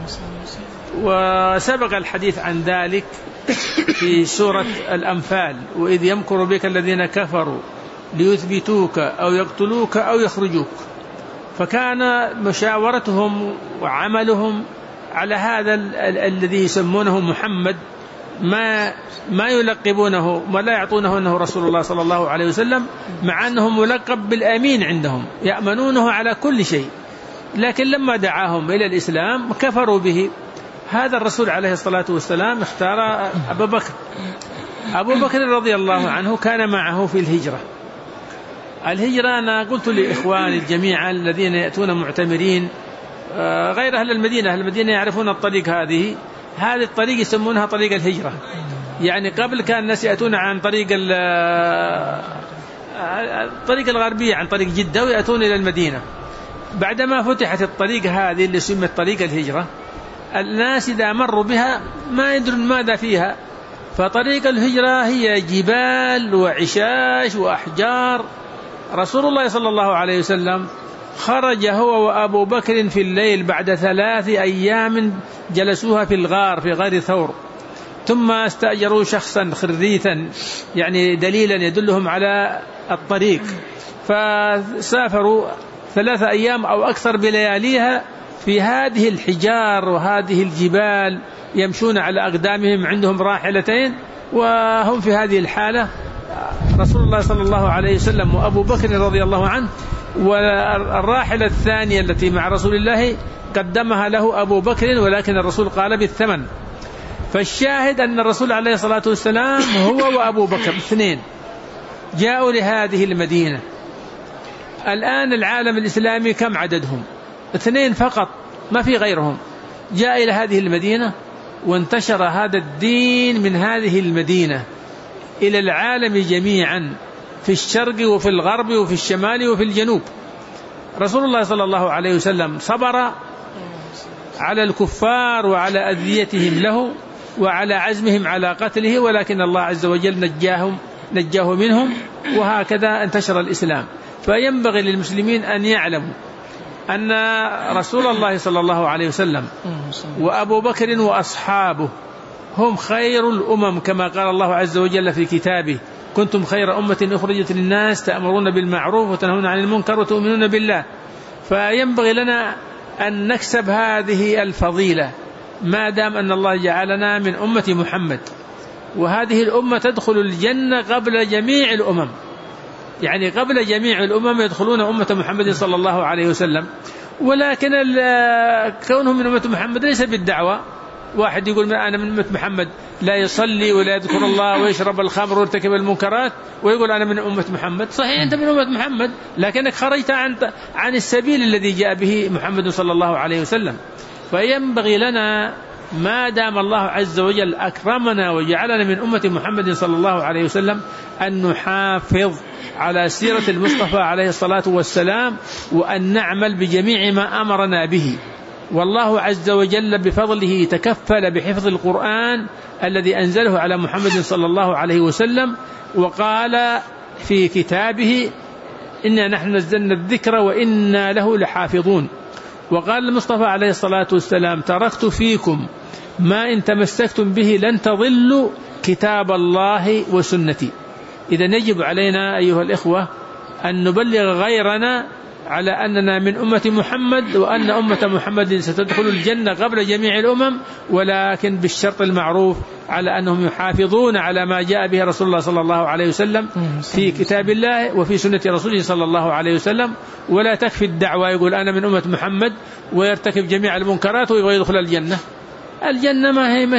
وسبق الحديث عن ذلك في سورة الأنفال: وإذ يمكر بك الذين كفروا ليثبتوك أو يقتلوك أو يخرجوك. فكان مشاورتهم وعملهم على هذا الذي يسمونه محمد، ما يلقبونه ولا يعطونه أنه رسول الله صلى الله عليه وسلم، مع أنه ملقب بالأمين عندهم، يأمنونه على كل شيء، لكن لما دعاهم إلى الإسلام كفروا به. هذا الرسول عليه الصلاة والسلام اختار أبو بكر رضي الله عنه، كان معه في الهجرة. أنا قلت لإخواني الجميع الذين يأتون معتمرين غير أهل المدينة، أهل المدينة يعرفون الطريق، هذه الطريق يسمونها طريق الهجرة. يعني قبل كان الناس يأتون عن طريق الغربية، عن طريق جدة، ويأتون إلى المدينة. بعدما فتحت الطريق هذه اللي سمت طريق الهجرة، الناس إذا مروا بها ما يدرون ماذا فيها. فطريق الهجرة هي جبال وعشاش وأحجار. رسول الله صلى الله عليه وسلم خرج هو وأبو بكر في الليل بعد 3 أيام جلسوها في الغار، في غار ثور، ثم استأجروا شخصا خريثا يعني دليلا يدلهم على الطريق، فسافروا 3 أيام أو أكثر بلياليها في هذه الحجار وهذه الجبال، يمشون على أقدامهم، عندهم راحلتين وهم في هذه الحالة. رسول الله صلى الله عليه وسلم وأبو بكر رضي الله عنه، والراحلة الثانية التي مع رسول الله قدمها له أبو بكر، ولكن الرسول قال بالثمن. فالشاهد أن الرسول عليه الصلاة والسلام هو وأبو بكر 2 جاءوا لهذه المدينة. الآن العالم الإسلامي كم عددهم؟ 2 فقط، ما في غيرهم. جاء إلى هذه المدينة وانتشر هذا الدين من هذه المدينة إلى العالم جميعا، في الشرق وفي الغرب وفي الشمال وفي الجنوب. رسول الله صلى الله عليه وسلم صبر على الكفار وعلى أذيتهم له وعلى عزمهم على قتله، ولكن الله عز وجل نجاه منهم، وهكذا انتشر الإسلام. فينبغي للمسلمين أن يعلموا أن رسول الله صلى الله عليه وسلم وأبو بكر وأصحابه هم خير الأمم، كما قال الله عز وجل في كتابه: كنتم خير أمة أخرجت للناس تأمرون بالمعروف وتنهون عن المنكر وتؤمنون بالله. فينبغي لنا أن نكسب هذه الفضيلة ما دام أن الله جعلنا من أمة محمد، وهذه الأمة تدخل الجنة قبل جميع الأمم، يعني قبل جميع الأمم يدخلون أمة محمد صلى الله عليه وسلم. ولكن كونهم من أمة محمد ليس بالدعوة. واحد يقول أنا من أمة محمد، لا يصلي ولا يذكر الله ويشرب الخمر ويرتكب المنكرات، ويقول أنا من أمة محمد. صحيح أنت من أمة محمد، لكنك خرجت عن السبيل الذي جاء به محمد صلى الله عليه وسلم. فينبغي لنا ما دام الله عز وجل أكرمنا وجعلنا من أمة محمد صلى الله عليه وسلم أن نحافظ على سيرة المصطفى عليه الصلاة والسلام، وأن نعمل بجميع ما أمرنا به. والله عز وجل بفضله تكفل بحفظ القرآن الذي أنزله على محمد صلى الله عليه وسلم، وقال في كتابه: إنا نحن نزلنا الذكر وإنا له لحافظون. وقال المصطفى عليه الصلاة والسلام: تركت فيكم ما إن تمسكتم به لن تضلوا كتاب الله وسنتي. إذا يجب علينا أيها الإخوة أن نبلغ غيرنا على أننا من أمة محمد، وأن أمة محمد ستدخل الجنة قبل جميع الأمم، ولكن بالشرط المعروف على أنهم يحافظون على ما جاء به رسول الله صلى الله عليه وسلم في كتاب الله وفي سنة رسوله صلى الله عليه وسلم. ولا تكفي الدعوة يقول أنا من أمة محمد ويرتكب جميع المنكرات ويبغى يدخل الجنة. الجنة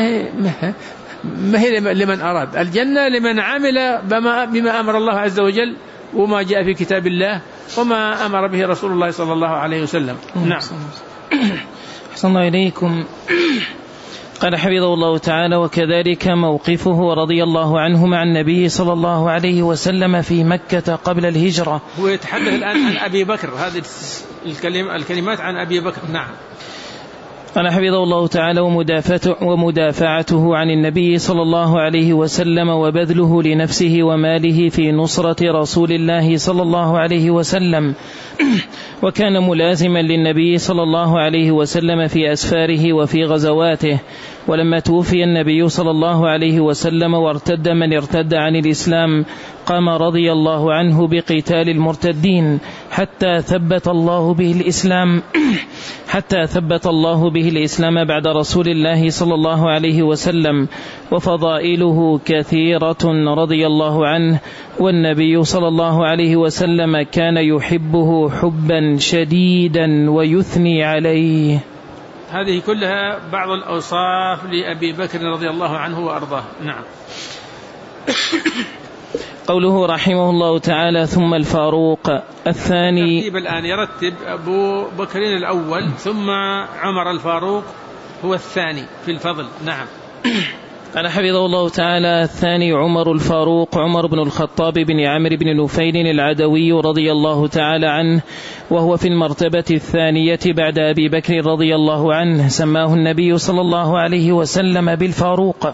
ما هي لمن أراد، الجنة لمن عمل بما أمر الله عز وجل وما جاء في كتاب الله وما أمر به رسول الله صلى الله عليه وسلم. نعم. أحسن الله إليكم. قال حفظه الله تعالى: وكذلك موقفه رضي الله عنه مع النبي صلى الله عليه وسلم في مكة قبل الهجرة. هو يتحدث الآن عن أبي بكر، هذه الكلمات عن أبي بكر. نعم. قال حفظه الله تعالى: ومدافعته عن النبي صلى الله عليه وسلم وبذله لنفسه وماله في نصرة رسول الله صلى الله عليه وسلم، وكان ملازما للنبي صلى الله عليه وسلم في أسفاره وفي غزواته. ولما توفي النبي صلى الله عليه وسلم وارتد من ارتد عن الإسلام، قام رضي الله عنه بقتال المرتدين حتى ثبت الله به الإسلام بعد رسول الله صلى الله عليه وسلم. وفضائله كثيرة رضي الله عنه، والنبي صلى الله عليه وسلم كان يحبه حبا شديدا ويثني عليه. هذه كلها بعض الأوصاف لأبي بكر رضي الله عنه وأرضاه. نعم. قوله رحمه الله تعالى: ثم الفاروق الثاني. ترتيب الآن يرتب أبو بكر الأول، ثم عمر الفاروق هو الثاني في الفضل. نعم. قال حفظه الله تعالى: الثاني عمر الفاروق، عمر بن الخطاب بن عمرو بن نفيل العدوي رضي الله تعالى عنه، وهو في المرتبة الثانية بعد أبي بكر رضي الله عنه. سماه النبي صلى الله عليه وسلم بالفاروق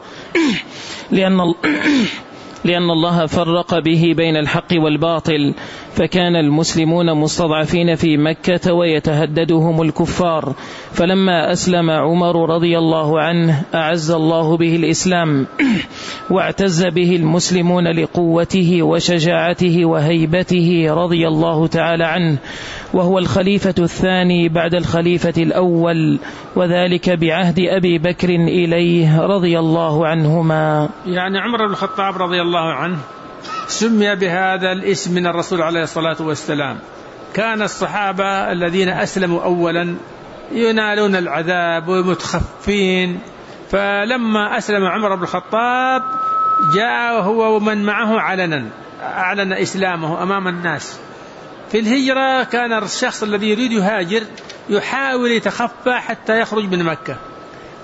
لأن الله فرق به بين الحق والباطل، فكان المسلمون مستضعفين في مكة ويتهددهم الكفار، فلما أسلم عمر رضي الله عنه أعز الله به الإسلام، واعتز به المسلمون لقوته وشجاعته وهيبته رضي الله تعالى عنه، وهو الخليفة الثاني بعد الخليفة الأول، وذلك بعهد أبي بكر إليه رضي الله عنهما. يعني عمر بن الخطاب رضي الله عنه سمي بهذا الاسم من الرسول عليه الصلاة والسلام. كان الصحابة الذين أسلموا أولا ينالون العذاب ومتخفين، فلما أسلم عمر بن الخطاب جاء هو ومن معه أعلن إسلامه أمام الناس. في الهجرة كان الشخص الذي يريد يهاجر يحاول يتخفى حتى يخرج من مكة،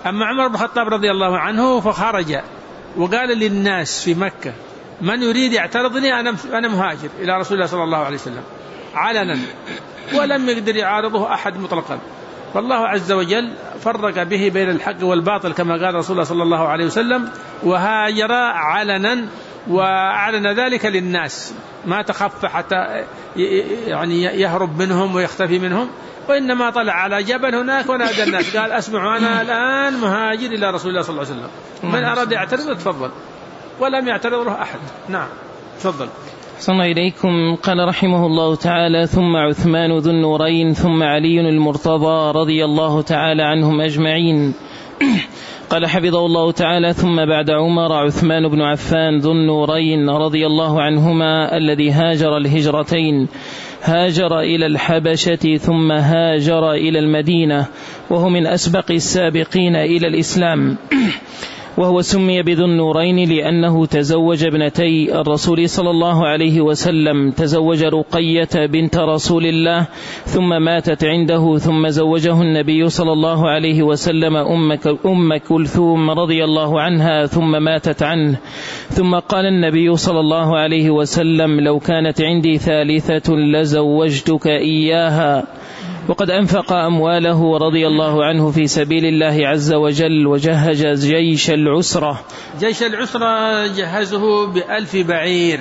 أما عمر بن الخطاب رضي الله عنه فخرج وقال للناس في مكة: من يريد يعترضني أنا مهاجر إلى رسول الله صلى الله عليه وسلم، علنا، ولم يقدر يعارضه أحد مطلقا. فالله عز وجل فرق به بين الحق والباطل كما قال رسول الله صلى الله عليه وسلم، وهاجر علنا وأعلن ذلك للناس، ما تخفى حتى يعني يهرب منهم ويختفي منهم، وإنما طلع على جبل هناك ونادى الناس قال: أسمع أنا الآن مهاجر إلى رسول الله صلى الله عليه وسلم، من أراد يعترض تفضل، ولم يعترض له أحد. نعم تفضل. أحسن إليكم. قال رحمه الله تعالى: ثم عثمان ذو النورين ثم علي المرتضى رضي الله تعالى عنهم أجمعين. قال حفظه الله تعالى: ثم بعد عمر عثمان بن عفان ذو النورين رضي الله عنهما الذي هاجر الهجرتين، هاجر إلى الحبشة ثم هاجر إلى المدينة، وهو من أسبق السابقين إلى الإسلام، وهو سمي بذو النورين لأنه تزوج ابنتي الرسول صلى الله عليه وسلم، تزوج رقية بنت رسول الله ثم ماتت عنده، ثم زوجه النبي صلى الله عليه وسلم أم كلثوم رضي الله عنها ثم ماتت عنه، ثم قال النبي صلى الله عليه وسلم: لو كانت عندي ثالثة لزوجتك إياها. وقد أنفق أمواله رضي الله عنه في سبيل الله عز وجل، وجهز جيش العسرة. جيش العسرة جهزه ب1000 بعير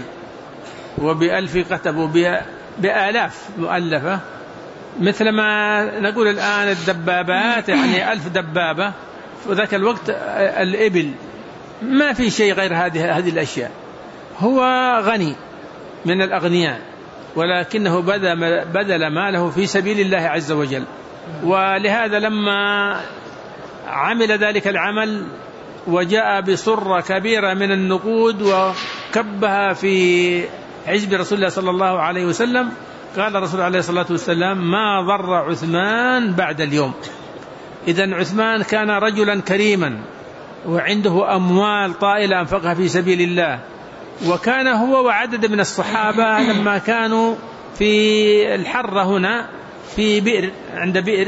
وب1000 قتب وبآلاف مؤلفة، مثل ما نقول الآن الدبابات، يعني 1000 دبابة. وذاك الوقت الإبل ما في شيء غير هذه الأشياء. هو غني من الأغنياء، ولكنه بذل ماله في سبيل الله عز وجل. ولهذا لما عمل ذلك العمل وجاء بصرة كبيرة من النقود وكبها في حزب رسول الله صلى الله عليه وسلم، قال الرسول عليه الصلاة والسلام: ما ضر عثمان بعد اليوم. إذن عثمان كان رجلا كريما وعنده أموال طائلة أنفقها في سبيل الله، وكان هو وعدد من الصحابة لما كانوا في الحرة هنا في بئر، عند بئر،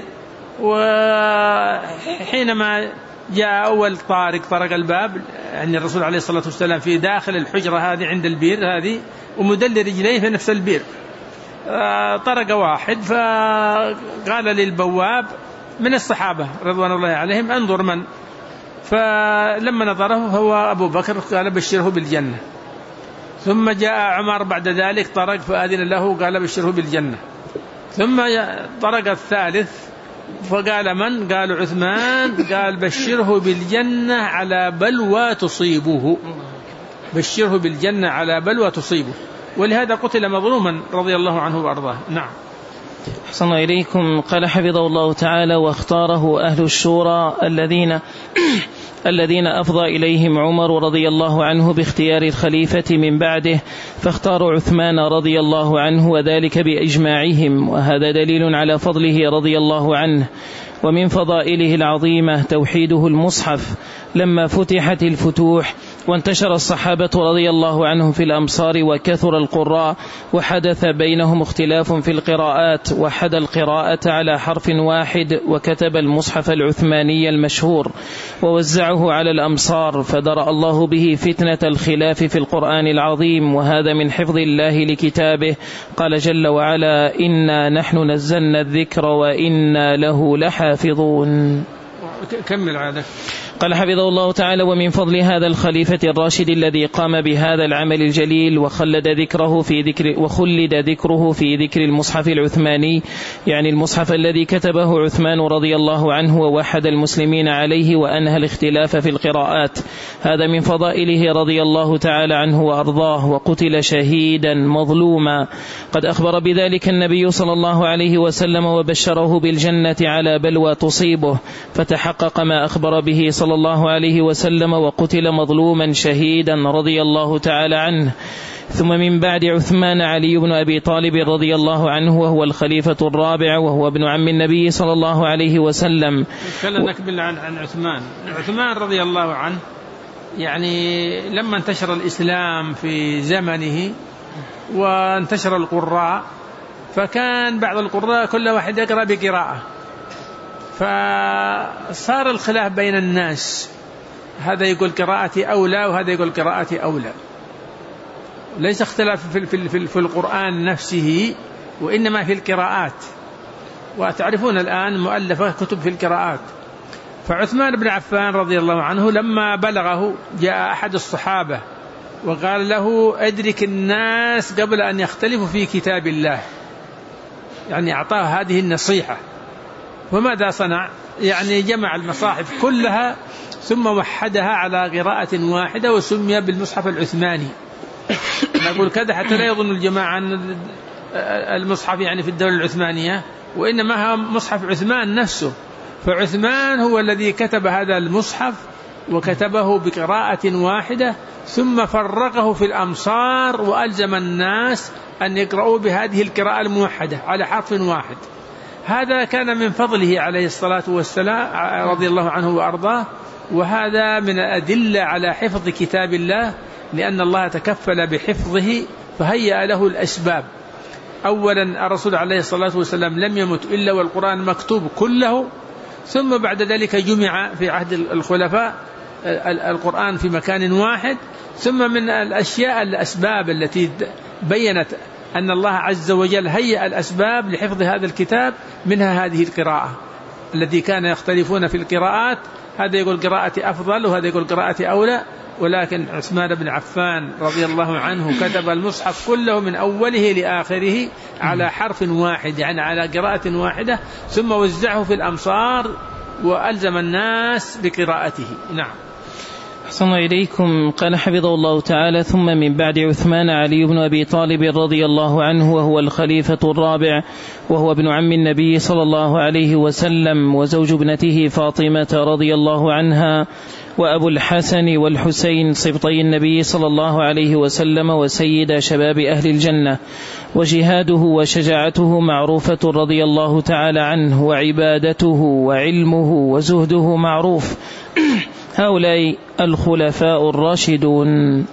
وحينما جاء أول طرق الباب، يعني الرسول عليه الصلاة والسلام في داخل الحجرة هذه عند البئر هذه، ومدل رجليه في نفس البئر، طرق واحد، فقال للبواب من الصحابة رضوان الله عليهم: انظر من. فلما نظره هو أبو بكر، قال: بشره بالجنة. ثم جاء عمر بعد ذلك طرق فأذن له، قال: بشره بالجنة. ثم طرق الثالث فقال: من؟ قال: عثمان. قال: بشره بالجنة على بلوى تصيبه، بشره بالجنة على بلوى تصيبه. ولهذا قتل مظلوما رضي الله عنه وأرضاه. نعم. أحسن إليكم. قال حفظه الله تعالى: واختاره أهل الشورى الذين أفضى إليهم عمر رضي الله عنه باختيار الخليفة من بعده، فاختاروا عثمان رضي الله عنه، وذلك بإجماعهم، وهذا دليل على فضله رضي الله عنه. ومن فضائله العظيمة توحيده المصحف. لما فتحت الفتوح وانتشر الصحابة رضي الله عنهم في الأمصار وكثر القراء وحدث بينهم اختلاف في القراءات، وحد القراءة على حرف واحد، وكتب المصحف العثماني المشهور ووزعه على الأمصار، فدرأ الله به فتنة الخلاف في القرآن العظيم، وهذا من حفظ الله لكتابه. قال جل وعلا: إنا نحن نزلنا الذكر وإنا له لحافظون. كمل عادة. قال حفظه الله تعالى: ومن فضل هذا الخليفة الراشد الذي قام بهذا العمل الجليل وخلد ذكره في ذكر المصحف العثماني، يعني المصحف الذي كتبه عثمان رضي الله عنه ووحد المسلمين عليه وأنهى الاختلاف في القراءات. هذا من فضائله رضي الله تعالى عنه وأرضاه، وقتل شهيدا مظلوما. قد أخبر بذلك النبي صلى الله عليه وسلم وبشره بالجنة على بلوى تصيبه، فتحقق ما أخبر به صلى الله عليه وسلم، وقتل مظلوما شهيدا رضي الله تعالى عنه. ثم من بعد عثمان علي بن أبي طالب رضي الله عنه، وهو الخليفة الرابع، وهو ابن عم النبي صلى الله عليه وسلم. نكمل عن عثمان رضي الله عنه. يعني لما انتشر الإسلام في زمنه وانتشر القراء، فكان بعض القراء كل واحد يقرأ بقراءة، فصار الخلاف بين الناس، هذا يقول قراءتي أولى وهذا يقول قراءتي أولى. ليس اختلاف في القرآن نفسه، وإنما في القراءات. وتعرفون الآن مؤلفة كتب في القراءات. فعثمان بن عفان رضي الله عنه لما بلغه جاء أحد الصحابة وقال له أدرك الناس قبل أن يختلفوا في كتاب الله، يعني أعطاه هذه النصيحة. وماذا صنع؟ يعني جمع المصاحف كلها ثم وحدها على قراءة واحدة وسمي بالمصحف العثماني. نقول كذا حتى لا يظن الجماعة أن المصحف يعني في الدولة العثمانية، وإنما هو مصحف عثمان نفسه. فعثمان هو الذي كتب هذا المصحف وكتبه بقراءة واحدة، ثم فرقه في الأمصار وألزم الناس أن يقرأوا بهذه القراءة الموحدة على حرف واحد. هذا كان من فضله عليه الصلاة والسلام رضي الله عنه وأرضاه، وهذا من الأدلة على حفظ كتاب الله، لأن الله تكفل بحفظه فهيأ له الأسباب. أولا الرسول عليه الصلاة والسلام لم يمت إلا والقرآن مكتوب كله، ثم بعد ذلك جمع في عهد الخلفاء القرآن في مكان واحد. ثم من الأسباب التي بيّنت أن الله عز وجل هيأ الأسباب لحفظ هذا الكتاب منها هذه القراءة التي كان يختلفون في القراءات، هذا يقول قراءتي أفضل وهذا يقول قراءتي أولى. ولكن عثمان بن عفان رضي الله عنه كتب المصحف كله من أوله لآخره على حرف واحد، يعني على قراءة واحدة، ثم وزعه في الأمصار وألزم الناس بقراءته. نعم. أحسن إليكم. قال حفظه الله تعالى: ثم من بعد عثمان علي بن أبي طالب رضي الله عنه، وهو الخليفة الرابع، وهو ابن عم النبي صلى الله عليه وسلم وزوج ابنته فاطمة رضي الله عنها، وأبو الحسن والحسين سبطي النبي صلى الله عليه وسلم وسيد شباب أهل الجنة، وجهاده وشجاعته معروفة رضي الله تعالى عنه، وعبادته وعلمه وزهده معروف. هؤلاء الخلفاء الراشدون.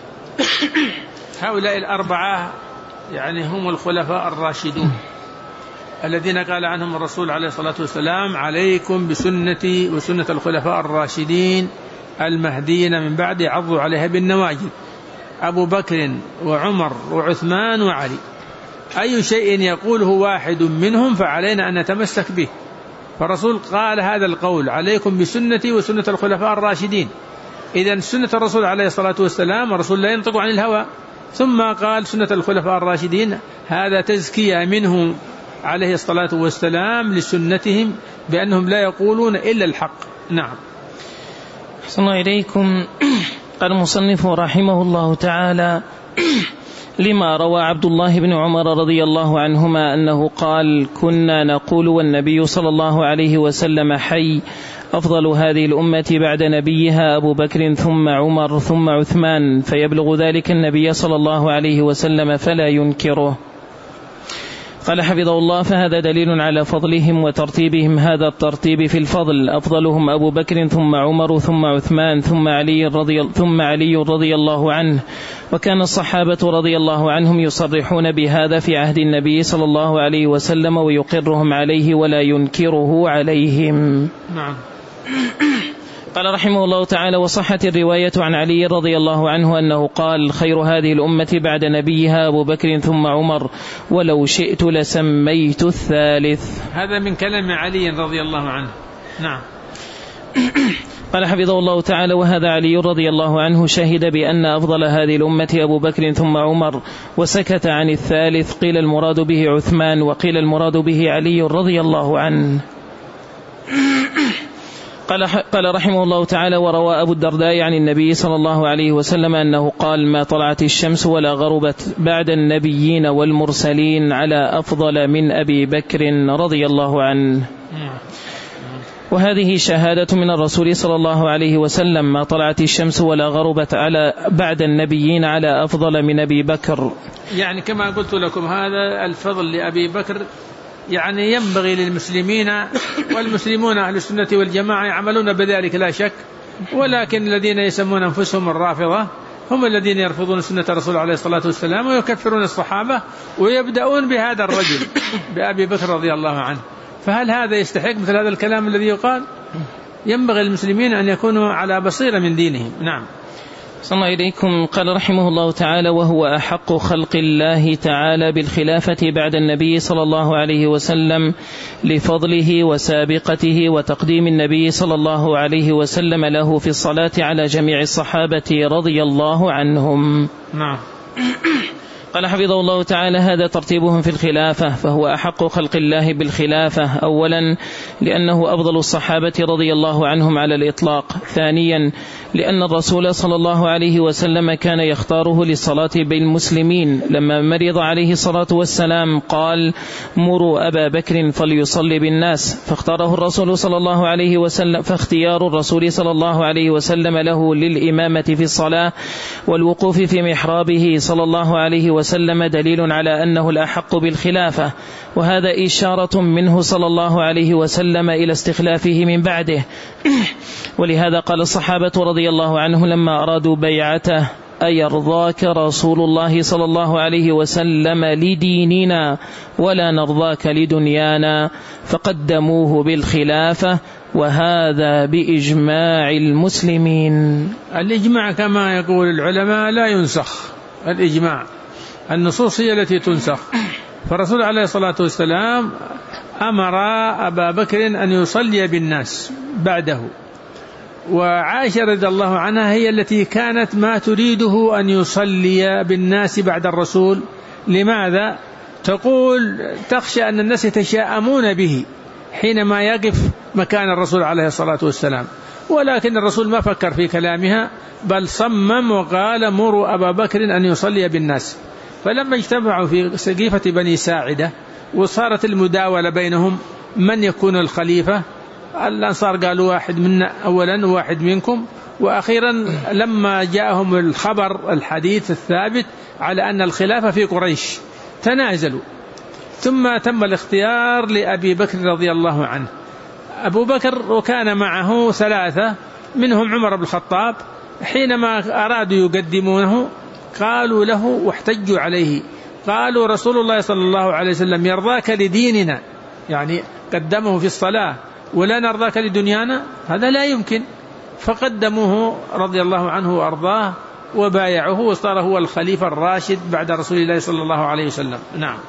هؤلاء الأربعة يعني هم الخلفاء الراشدون الذين قال عنهم الرسول عليه الصلاة والسلام: عليكم بسنتي وسنة الخلفاء الراشدين المهديين من بعد عضوا عليها بالنواجذ، أبو بكر وعمر وعثمان وعلي. أي شيء يقوله واحد منهم فعلينا أن نتمسك به. فالرسول قال هذا القول: عليكم بسنتي وسنة الخلفاء الراشدين. إذن سنة الرسول عليه الصلاة والسلام، الرسول لا ينطق عن الهوى. ثم قال سنة الخلفاء الراشدين، هذا تزكية منه عليه الصلاة والسلام لسنتهم بأنهم لا يقولون إلا الحق. نعم. أحسن إليكم. قال المصنف رحمه الله تعالى: لما روى عبد الله بن عمر رضي الله عنهما أنه قال: كنا نقول والنبي صلى الله عليه وسلم حي: أفضل هذه الأمة بعد نبيها أبو بكر ثم عمر ثم عثمان، فيبلغ ذلك النبي صلى الله عليه وسلم فلا ينكره. قال حفظه الله: فهذا دليل على فضلهم وترتيبهم هذا الترتيب في الفضل، أفضلهم أبو بكر ثم عمر ثم عثمان ثم علي رضي الله عنه. وكان الصحابة رضي الله عنهم يصرحون بهذا في عهد النبي صلى الله عليه وسلم ويقرهم عليه ولا ينكره عليهم. نعم. قال رحمه الله تعالى: وصحت الرواية عن علي رضي الله عنه أنه قال: خير هذه الأمة بعد نبيها أبو بكر ثم عمر، ولو شئت لسميت الثالث. هذا من كلام علي رضي الله عنه. نعم. قال حفظه الله تعالى: وهذا علي رضي الله عنه شهد بأن أفضل هذه الأمة أبو بكر ثم عمر، وسكت عن الثالث. قيل المراد به عثمان، وقيل المراد به علي رضي الله عنه. قال رحمه الله تعالى: وروى أبو الدرداء عن النبي صلى الله عليه وسلم أنه قال: ما طلعت الشمس ولا غربت بعد النبيين والمرسلين على أفضل من أبي بكر رضي الله عنه. وهذه شهادة من الرسول صلى الله عليه وسلم: ما طلعت الشمس ولا غربت على بعد النبيين على أفضل من أبي بكر. يعني كما قلت لكم هذا الفضل لأبي بكر يعني ينبغي للمسلمين، والمسلمون أهل السنة والجماعة يعملون بذلك لا شك، ولكن الذين يسمون أنفسهم الرافضة هم الذين يرفضون سنة الرسول عليه الصلاة والسلام ويكفرون الصحابة، ويبدأون بهذا الرجل بأبي بكر رضي الله عنه. فهل هذا يستحق مثل هذا الكلام الذي يقال؟ ينبغي المسلمين أن يكونوا على بصيرة من دينهم. نعم. صلى الله إليكم. قال رحمه الله تعالى: وهو أحق خلق الله تعالى بالخلافة بعد النبي صلى الله عليه وسلم لفضله وسابقته وتقديم النبي صلى الله عليه وسلم له في الصلاة على جميع الصحابة رضي الله عنهم. نعم. قال حفظه الله تعالى: هذا ترتيبهم في الخلافة، فهو أحق خلق الله بالخلافة أولا لأنه أفضل الصحابة رضي الله عنهم على الإطلاق، ثانيا لأن الرسول صلى الله عليه وسلم كان يختاره للصلاة بالمسلمين، لما مرض عليه الصلاة والسلام قال: مروا أبا بكر فليصلي بالناس، فاختاره الرسول صلى الله عليه وسلم، فاختيار الرسول صلى الله عليه وسلم له للإمامة في الصلاة والوقوف في محرابه صلى الله عليه وسلم دليل على أنه الأحق بالخلافة، وهذا إشارة منه صلى الله عليه وسلم إلى استخلافه من بعده. ولهذا قال الصحابة رضي الله عنه لما أرادوا بيعته: أيرضاك رسول الله صلى الله عليه وسلم لديننا ولا نرضاك لدنيانا، فقدموه بالخلافة، وهذا بإجماع المسلمين. الإجماع كما يقول العلماء لا ينسخ، الإجماع النصوص هي التي تنسخ. فالرسول عليه الصلاة والسلام أمر أبا بكر أن يصلي بالناس بعده، وعائشة رضي الله عنها هي التي كانت ما تريده أن يصلي بالناس بعد الرسول. لماذا؟ تقول تخشى أن الناس يتشاءمون به حينما يقف مكان الرسول عليه الصلاة والسلام، ولكن الرسول ما فكر في كلامها، بل صمم وقال: مروا أبا بكر أن يصلي بالناس. فلما اجتمعوا في سقيفة بني ساعدة وصارت المداولة بينهم من يكون الخليفة، الأنصار قالوا: واحد منا أولا وواحد منكم. وأخيرا لما جاءهم الخبر الحديث الثابت على أن الخلافة في قريش تنازلوا، ثم تم الاختيار لأبي بكر رضي الله عنه. أبو بكر وكان معه 3 منهم عمر بن الخطاب، حينما أرادوا يقدمونه قالوا له واحتجوا عليه، قالوا: رسول الله صلى الله عليه وسلم يرضاك لديننا، يعني قدمه في الصلاة، ولا نرضاك لدنيانا، هذا لا يمكن. فقدموه رضي الله عنه وأرضاه وبايعه، وصار هو الخليفة الراشد بعد رسول الله صلى الله عليه وسلم. نعم.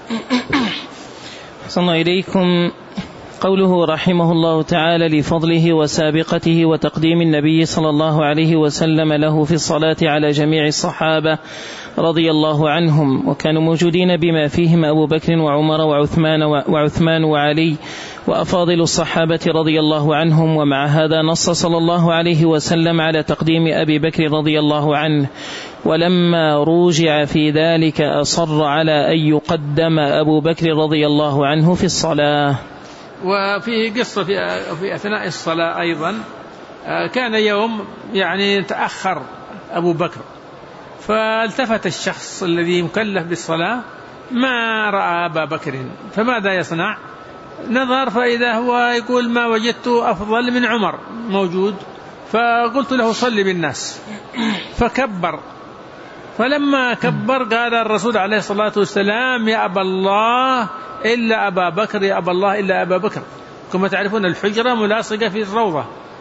صلى الله إليكم. قوله رحمه الله تعالى: لفضله وسابقته وتقديم النبي صلى الله عليه وسلم له في الصلاة على جميع الصحابة رضي الله عنهم، وكانوا موجودين بما فيهم أبو بكر وعمر وعثمان وعلي وأفاضل الصحابة رضي الله عنهم. ومع هذا نص صلى الله عليه وسلم على تقديم أبي بكر رضي الله عنه، ولما روجع في ذلك أصر على أن يقدم أبو بكر رضي الله عنه في الصلاة. وفي قصة في أثناء الصلاة أيضا، كان يوم يعني تأخر أبو بكر، فالتفت الشخص الذي مكلف بالصلاة ما رأى أبا بكر، فماذا يصنع؟ نظر فإذا هو يقول: ما وجدت أفضل من عمر موجود، فقلت له: صلي بالناس. فكبر، فلما كبر قال الرسول عليه الصلاة والسلام: يا أبا الله إلا أبا بكر، يا أبا الله إلا أبا بكر. كما تعرفون الحجرة ملاصقة في الروضة.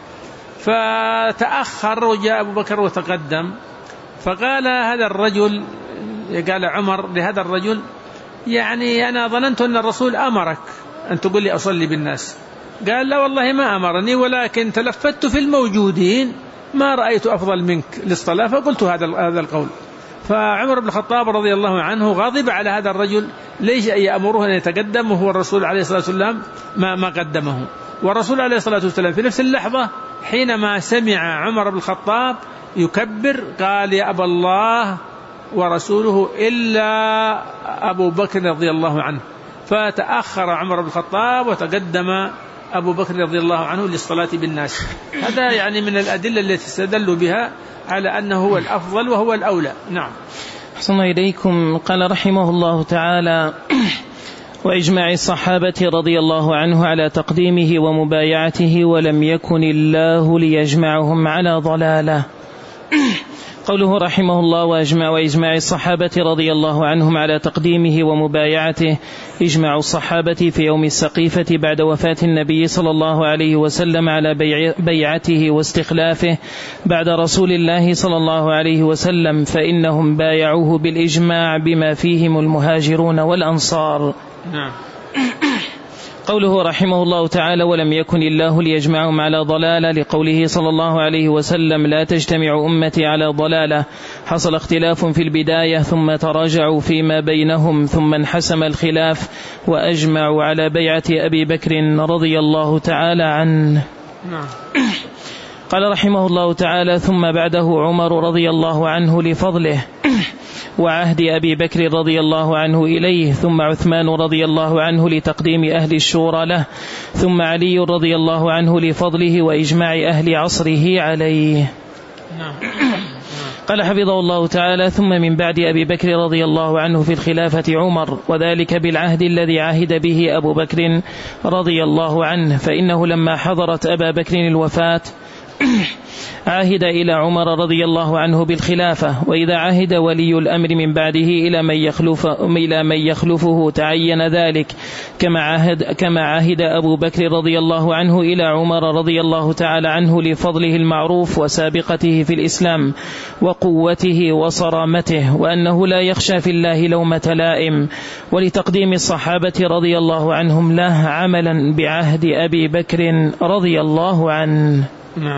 فتأخر وجاء أبو بكر وتقدم، فقال هذا الرجل، قال عمر لهذا الرجل: يعني أنا ظننت أن الرسول أمرك أن تقول لي أصلي بالناس. قال: لا والله ما أمرني، ولكن تلفت في الموجودين ما رأيت أفضل منك للصلاة فقلت هذا القول. فعمر بن الخطاب رضي الله عنه غضب على هذا الرجل، ليش يأمره أن يتقدم وهو الرسول عليه الصلاة والسلام ما قدمه. والرسول عليه الصلاة والسلام في نفس اللحظة حينما سمع عمر بن الخطاب يكبر قال: يا أبا الله ورسوله إلا أبو بكر رضي الله عنه. فتأخر عمر بن الخطاب وتقدم أبو بكر رضي الله عنه للصلاة بالناس. هذا يعني من الأدلة التي استدلوا بها على أنه هو الأفضل وهو الأولى. نعم. أحسن الله إليكم. قال رحمه الله تعالى: وإجماع الصحابة رضي الله عنه على تقديمه ومبايعته، ولم يكن الله ليجمعهم على ضلالة. قوله رحمه الله وإجماع الصحابة رضي الله عنهم على تقديمه ومبايعته. إجماع الصحابة في يوم السقيفة بعد وفاة النبي صلى الله عليه وسلم على بيعته واستخلافه بعد رسول الله صلى الله عليه وسلم، فإنهم بايعوه بالإجماع بما فيهم المهاجرون والأنصار. نعم. قوله رحمه الله تعالى ولم يكن الله ليجمعهم على ضلالة، لقوله صلى الله عليه وسلم لا تجتمع أمتي على ضلالة. حصل اختلاف في البداية ثم تراجعوا فيما بينهم ثم انحسم الخلاف وأجمعوا على بيعة أبي بكر رضي الله تعالى عنه. قال رحمه الله تعالى ثم بعده عمر رضي الله عنه لفضله وعهد أبي بكر رضي الله عنه إليه، ثم عثمان رضي الله عنه لتقديم أهل الشورى له، ثم علي رضي الله عنه لفضله وإجماع أهل عصره عليه. قال حفظه الله تعالى ثم من بعد أبي بكر رضي الله عنه في الخلافة عمر، وذلك بالعهد الذي عهد به أبو بكر رضي الله عنه، فإنه لما حضرت أبا بكر الوفاة عهد إلى عمر رضي الله عنه بالخلافة، وإذا عهد ولي الأمر من بعده إلى من يخلفه تعين ذلك، كما عهد أبو بكر رضي الله عنه إلى عمر رضي الله تعالى عنه لفضله المعروف وسابقته في الإسلام وقوته وصرامته، وأنه لا يخشى في الله لومة لائم، ولتقديم الصحابة رضي الله عنهم له عملا بعهد أبي بكر رضي الله عنه.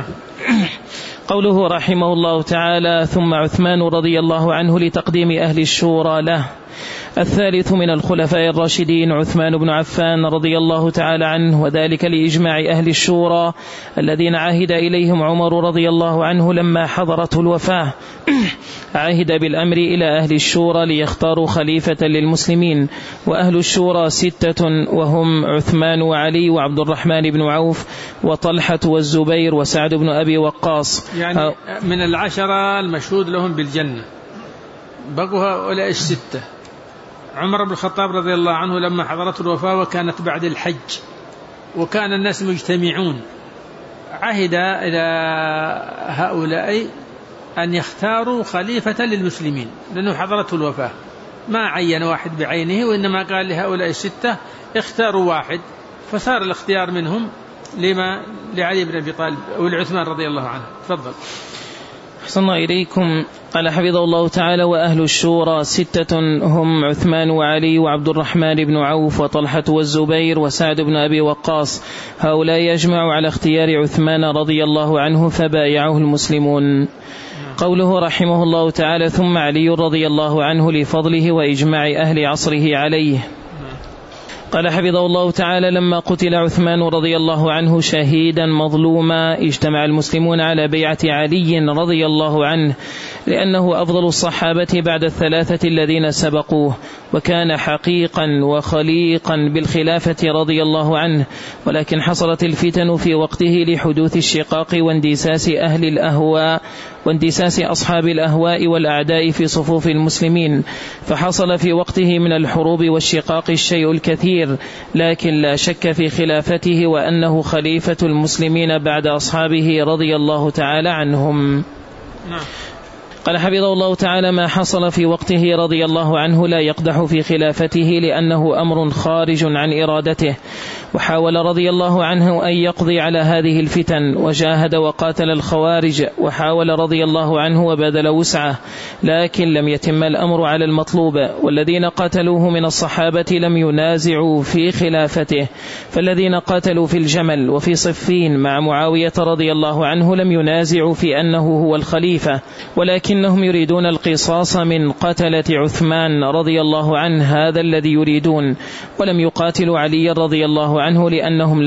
قوله رحمه الله تعالى ثم عثمان رضي الله عنه لتقديم أهل الشورى له. الثالث من الخلفاء الراشدين عثمان بن عفان رضي الله تعالى عنه، وذلك لإجماع أهل الشورى الذين عهد إليهم عمر رضي الله عنه لما حضرته الوفاة، عهد بالأمر إلى أهل الشورى ليختاروا خليفة للمسلمين، وأهل الشورى 6 وهم عثمان وعلي وعبد الرحمن بن عوف وطلحة والزبير وسعد بن أبي وقاص، يعني من 10 المشهود لهم بالجنة. بقوا هؤلاء 6. عمر بن الخطاب رضي الله عنه لما حضرته الوفاة وكانت بعد الحج وكان الناس مجتمعون، عهد إلى هؤلاء أن يختاروا خليفة للمسلمين لأنه حضرته الوفاة، ما عين واحد بعينه، وإنما قال لهؤلاء 6 اختاروا واحد، فصار الاختيار منهم لعلي بن أبي طالب ولعثمان رضي الله عنه. تفضل. أحسن إليكم. قال حفظه الله تعالى وأهل الشورى 6 هم عثمان وعلي وعبد الرحمن بن عوف وطلحة والزبير وسعد بن أبي وقاص، هؤلاء يجمع على اختيار عثمان رضي الله عنه فبايعه المسلمون. قوله رحمه الله تعالى ثم علي رضي الله عنه لفضله وإجماع أهل عصره عليه. قال حفظه الله تعالى لما قتل عثمان رضي الله عنه شهيدا مظلوما اجتمع المسلمون على بيعة علي رضي الله عنه، لأنه أفضل الصحابة بعد 3 الذين سبقوه، وكان حقيقا وخليقا بالخلافة رضي الله عنه، ولكن حصلت الفتن في وقته لحدوث الشقاق واندساس أهل الأهواء واندساس أصحاب الأهواء والأعداء في صفوف المسلمين، فحصل في وقته من الحروب والشقاق الشيء الكثير، لكن لا شك في خلافته وأنه خليفة المسلمين بعد أصحابه رضي الله تعالى عنهم. قال حفظه الله تعالى ما حصل في وقته رضي الله عنه لا يقدح في خلافته، لأنه أمر خارج عن إرادته، وحاول رضي الله عنه أن يقضي على هذه الفتن، وجاهد وقاتل الخوارج، وحاول رضي الله عنه وبذل وسعه، لكن لم يتم الأمر على المطلوب، والذين قاتلوه من الصحابة لم ينازعوا في خلافته، فالذين قاتلوا في الجمل وفي صفين مع معاوية رضي الله عنه لم ينازعوا في أنه هو الخليفة، ولكنهم يريدون القصاص من قتلة عثمان رضي الله عنه، هذا الذي يريدون، ولم يقاتلوا علي رضي الله عنه لأنهم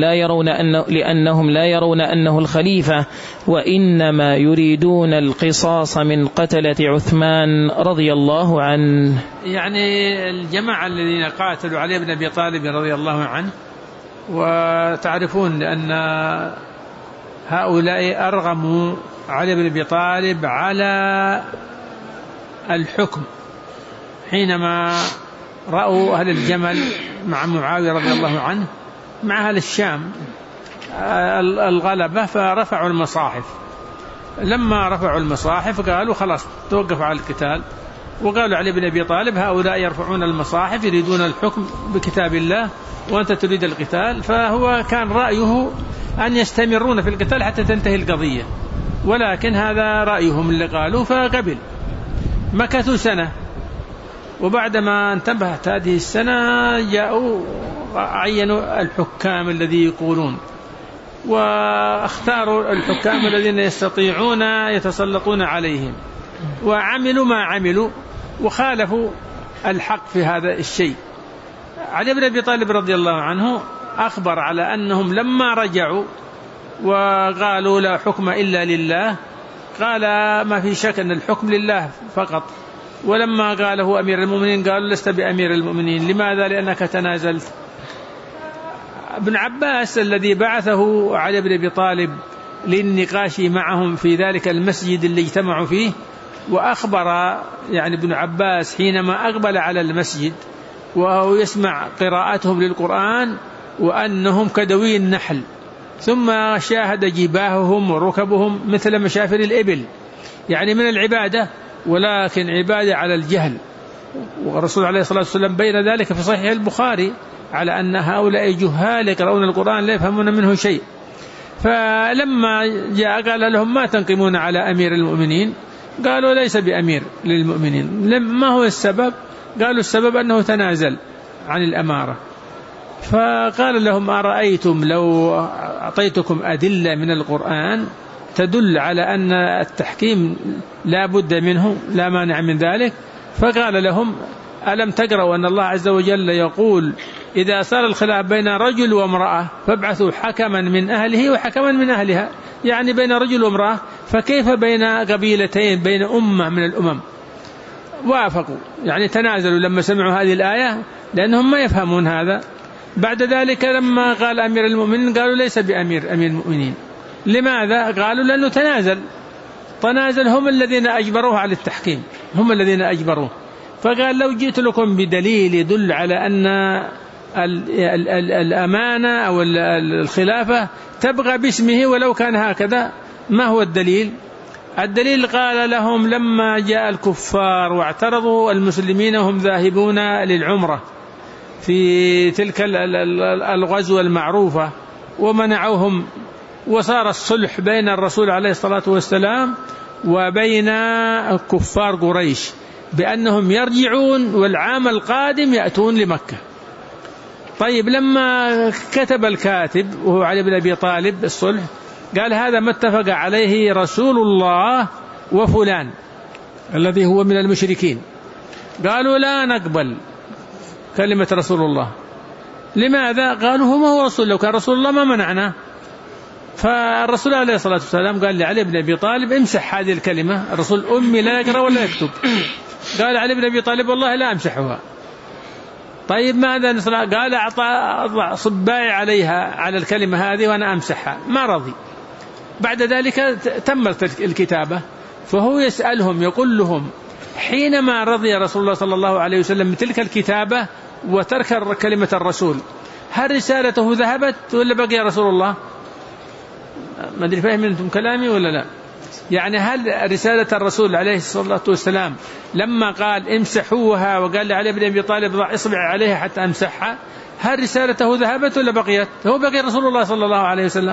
لا يرون أنه الخليفة، وإنما يريدون القصاص من قتلة عثمان رضي الله عنه. يعني الجماعة الذين قاتلوا علي بن أبي طالب رضي الله عنه، وتعرفون أن هؤلاء أرغموا علي بن أبي طالب على الحكم حينما رأوا أهل الجمل مع معاوية رضي الله عنه مع أهل الشام الغلبة، فرفعوا المصاحف لما رفعوا المصاحف قالوا خلاص توقف على القتال، وقالوا علي بن أبي طالب هؤلاء يرفعون المصاحف يريدون الحكم بكتاب الله وأنت تريد القتال. فهو كان رأيه أن يستمرون في القتال حتى تنتهي القضية، ولكن هذا رأيهم اللي قالوا فقبل. مكثوا سنة، وبعدما انتبهت هذه السنة جاءوا عينوا الحكام الذي يقولون، واختاروا الحكام الذين يستطيعون يتسلطون عليهم، وعملوا ما عملوا وخالفوا الحق في هذا الشيء. علي بن أبي طالب رضي الله عنه أخبر على أنهم لما رجعوا وقالوا لا حكم إلا لله، قال ما في شك أن الحكم لله فقط. ولما قاله أمير المؤمنين قالوا لست بأمير المؤمنين. لماذا؟ لأنك تنازلت. ابن عباس الذي بعثه علي بن أبي طالب للنقاش معهم في ذلك المسجد اللي اجتمعوا فيه، وأخبر يعني ابن عباس حينما أقبل على المسجد وهو يسمع قراءتهم للقرآن وأنهم كدوي النحل، ثم شاهد جباههم وركبهم مثل مشافر الإبل، يعني من العبادة ولكن عبادة على الجهل. والرسول عليه الصلاة والسلام بين ذلك في صحيح البخاري على أن هؤلاء جهال يقرؤون القرآن لا يفهمون منه شيء. فلما جاء قال لهم ما تنقمون على أمير المؤمنين؟ قالوا ليس بأمير للمؤمنين. ما هو السبب؟ قالوا السبب أنه تنازل عن الأمارة. فقال لهم أرأيتم لو أعطيتكم أدلة من القرآن تدل على أن التحكيم لا بد منه لا مانع من ذلك؟ فقال لهم ألم تقرأوا أن الله عز وجل يقول إذا صار الخلاف بين رجل وامرأة فابعثوا حكما من أهله وحكما من أهلها، يعني بين رجل وامرأة، فكيف بين قبيلتين بين أمة من الأمم؟ وافقوا، يعني تنازلوا لما سمعوا هذه الآية لأنهم ما يفهمون هذا. بعد ذلك لما قال أمير المؤمنين قالوا ليس بأمير المؤمنين. لماذا؟ قالوا لأنه تنازل، هم الذين أجبروه على التحكيم، هم الذين أجبروه. فقال لو جئت لكم بدليل يدل على أن الأمانة أو الخلافة تبقى باسمه ولو كان هكذا، ما هو الدليل؟ الدليل قال لهم لما جاء الكفار واعترضوا المسلمين وهم ذاهبون للعمرة في تلك الغزوة المعروفة ومنعوهم، وصار الصلح بين الرسول عليه الصلاة والسلام وبين كفار قريش بأنهم يرجعون والعام القادم يأتون لمكة. طيب لما كتب الكاتب وهو علي بن أبي طالب الصلح قال هذا ما اتفق عليه رسول الله وفلان الذي هو من المشركين. قالوا لا نقبل كلمة رسول الله. لماذا؟ قالوا هو ما هو رسول، لو كان رسول الله ما منعنا. فالرسول عليه الصلاة والسلام قال لعلي بن أبي طالب امسح هذه الكلمة، الرسول أمي لا يقرأ ولا يكتب. قال علي بن أبي طالب والله لا أمسحها. طيب ماذا نصنع؟ قال أضع صباعي عليها على الكلمة هذه وأنا أمسحها. ما رضي. بعد ذلك تمت الكتابة، فهو يسألهم يقول لهم حينما رضي رسول الله صلى الله عليه وسلم بتلك الكتابة وترك كلمة الرسول، هل رسالته ذهبت ولا بقي رسول الله؟ ما أدري فاهم أنتم كلامي ولا لا؟ يعني هل رسالة الرسول عليه الصلاة والسلام لما قال امسحوها وقال لعلي بن أبي طالب ضع إصبع عليها حتى أمسحها، هل رسالته ذهبت ولا بقيت؟ هو بقي رسول الله صلى الله عليه وسلم.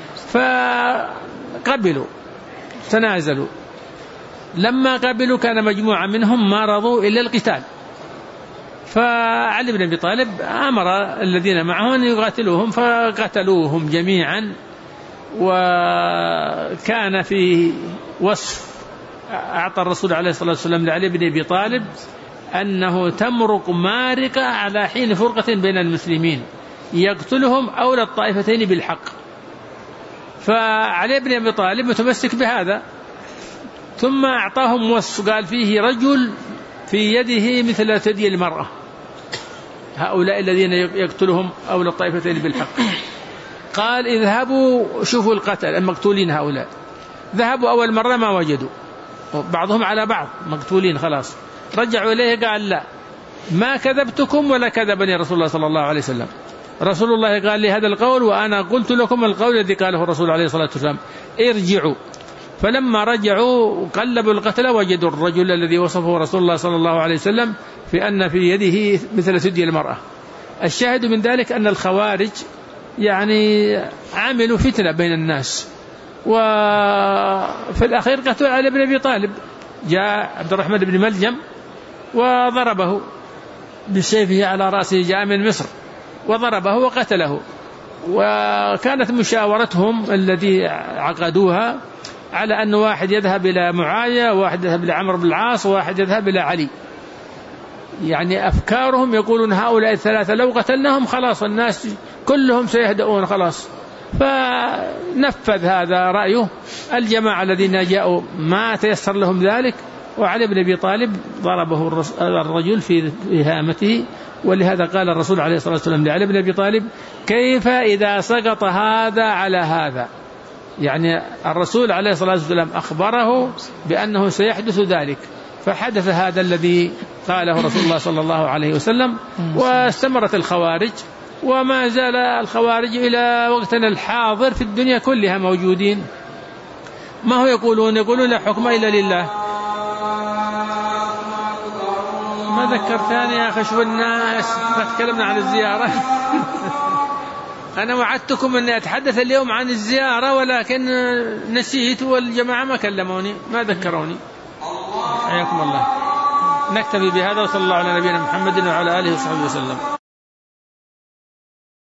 فقبلوا تنازلوا. لما قبلوا كان مجموعة منهم ما رضوا إلا القتال، فعلي بن أبي طالب أمر الذين معه أن يقاتلوهم فقتلوهم جميعا. وكان في وصف أعطى الرسول عليه الصلاة والسلام لعلي بن أبي طالب أنه تمرق مارقة على حين فرقة بين المسلمين يقتلهم أولى الطائفتين بالحق. فعلي بن أبي طالب متمسك بهذا، ثم أعطاهم وصف قال فيه رجل في يده مثل ثدي المرأة، هؤلاء الذين يقتلهم أولى الطائفتين بالحق. قال اذهبوا شوفوا القتل المقتولين هؤلاء. ذهبوا أول مرة ما وجدوا، بعضهم على بعض مقتولين خلاص. رجعوا إليه قال لا ما كذبتكم ولا كذبني رسول الله صلى الله عليه وسلم. رسول الله قال لي هذا القول وأنا قلت لكم القول الذي قاله الرسول عليه الصلاة والسلام، ارجعوا. فلما رجعوا قلبوا القتلى وجدوا الرجل الذي وصفه رسول الله صلى الله عليه وسلم في أن في يده مثل ثدي المرأة. الشاهد من ذلك أن الخوارج يعني عملوا فتنة بين الناس، وفي الأخير قتلوا علي بن أبي طالب. جاء عبد الرحمن بن ملجم وضربه بسيفه على رأسه، جاء من مصر وضربه وقتله. وكانت مشاورتهم الذي عقدوها على أن واحد يذهب إلى معاوية، وواحد يذهب إلى عمرو بن العاص، وواحد يذهب إلى علي. يعني أفكارهم يقولون هؤلاء الثلاثة لو قتلناهم خلاص الناس كلهم سيهدؤون خلاص. فنفذ هذا رأيه الجماعة الذين جاءوا ما تيسر لهم ذلك، وعلي بن أبي طالب ضربه الرجل في هامته. ولهذا قال الرسول عليه الصلاة والسلام لعلي بن أبي طالب: كيف إذا سقط هذا على هذا؟ يعني الرسول عليه الصلاة والسلام أخبره بأنه سيحدث ذلك، فحدث هذا الذي قاله رسول الله صلى الله عليه وسلم. واستمرت الخوارج، وما زال الخوارج إلى وقتنا الحاضر في الدنيا كلها موجودين. ما هو يقولون لا حكم إلا لله. ما ذكرتني يا أخي شو الناس ما تكلمنا عن الزيارة. أنا وعدتكم أني أتحدث اليوم عن الزيارة ولكن نسيت، والجماعة ما كلموني ما ذكروني. حياكم الله. نكتفي بهذا، وصلى الله على نبينا محمد وعلى آله وصحبه وسلم.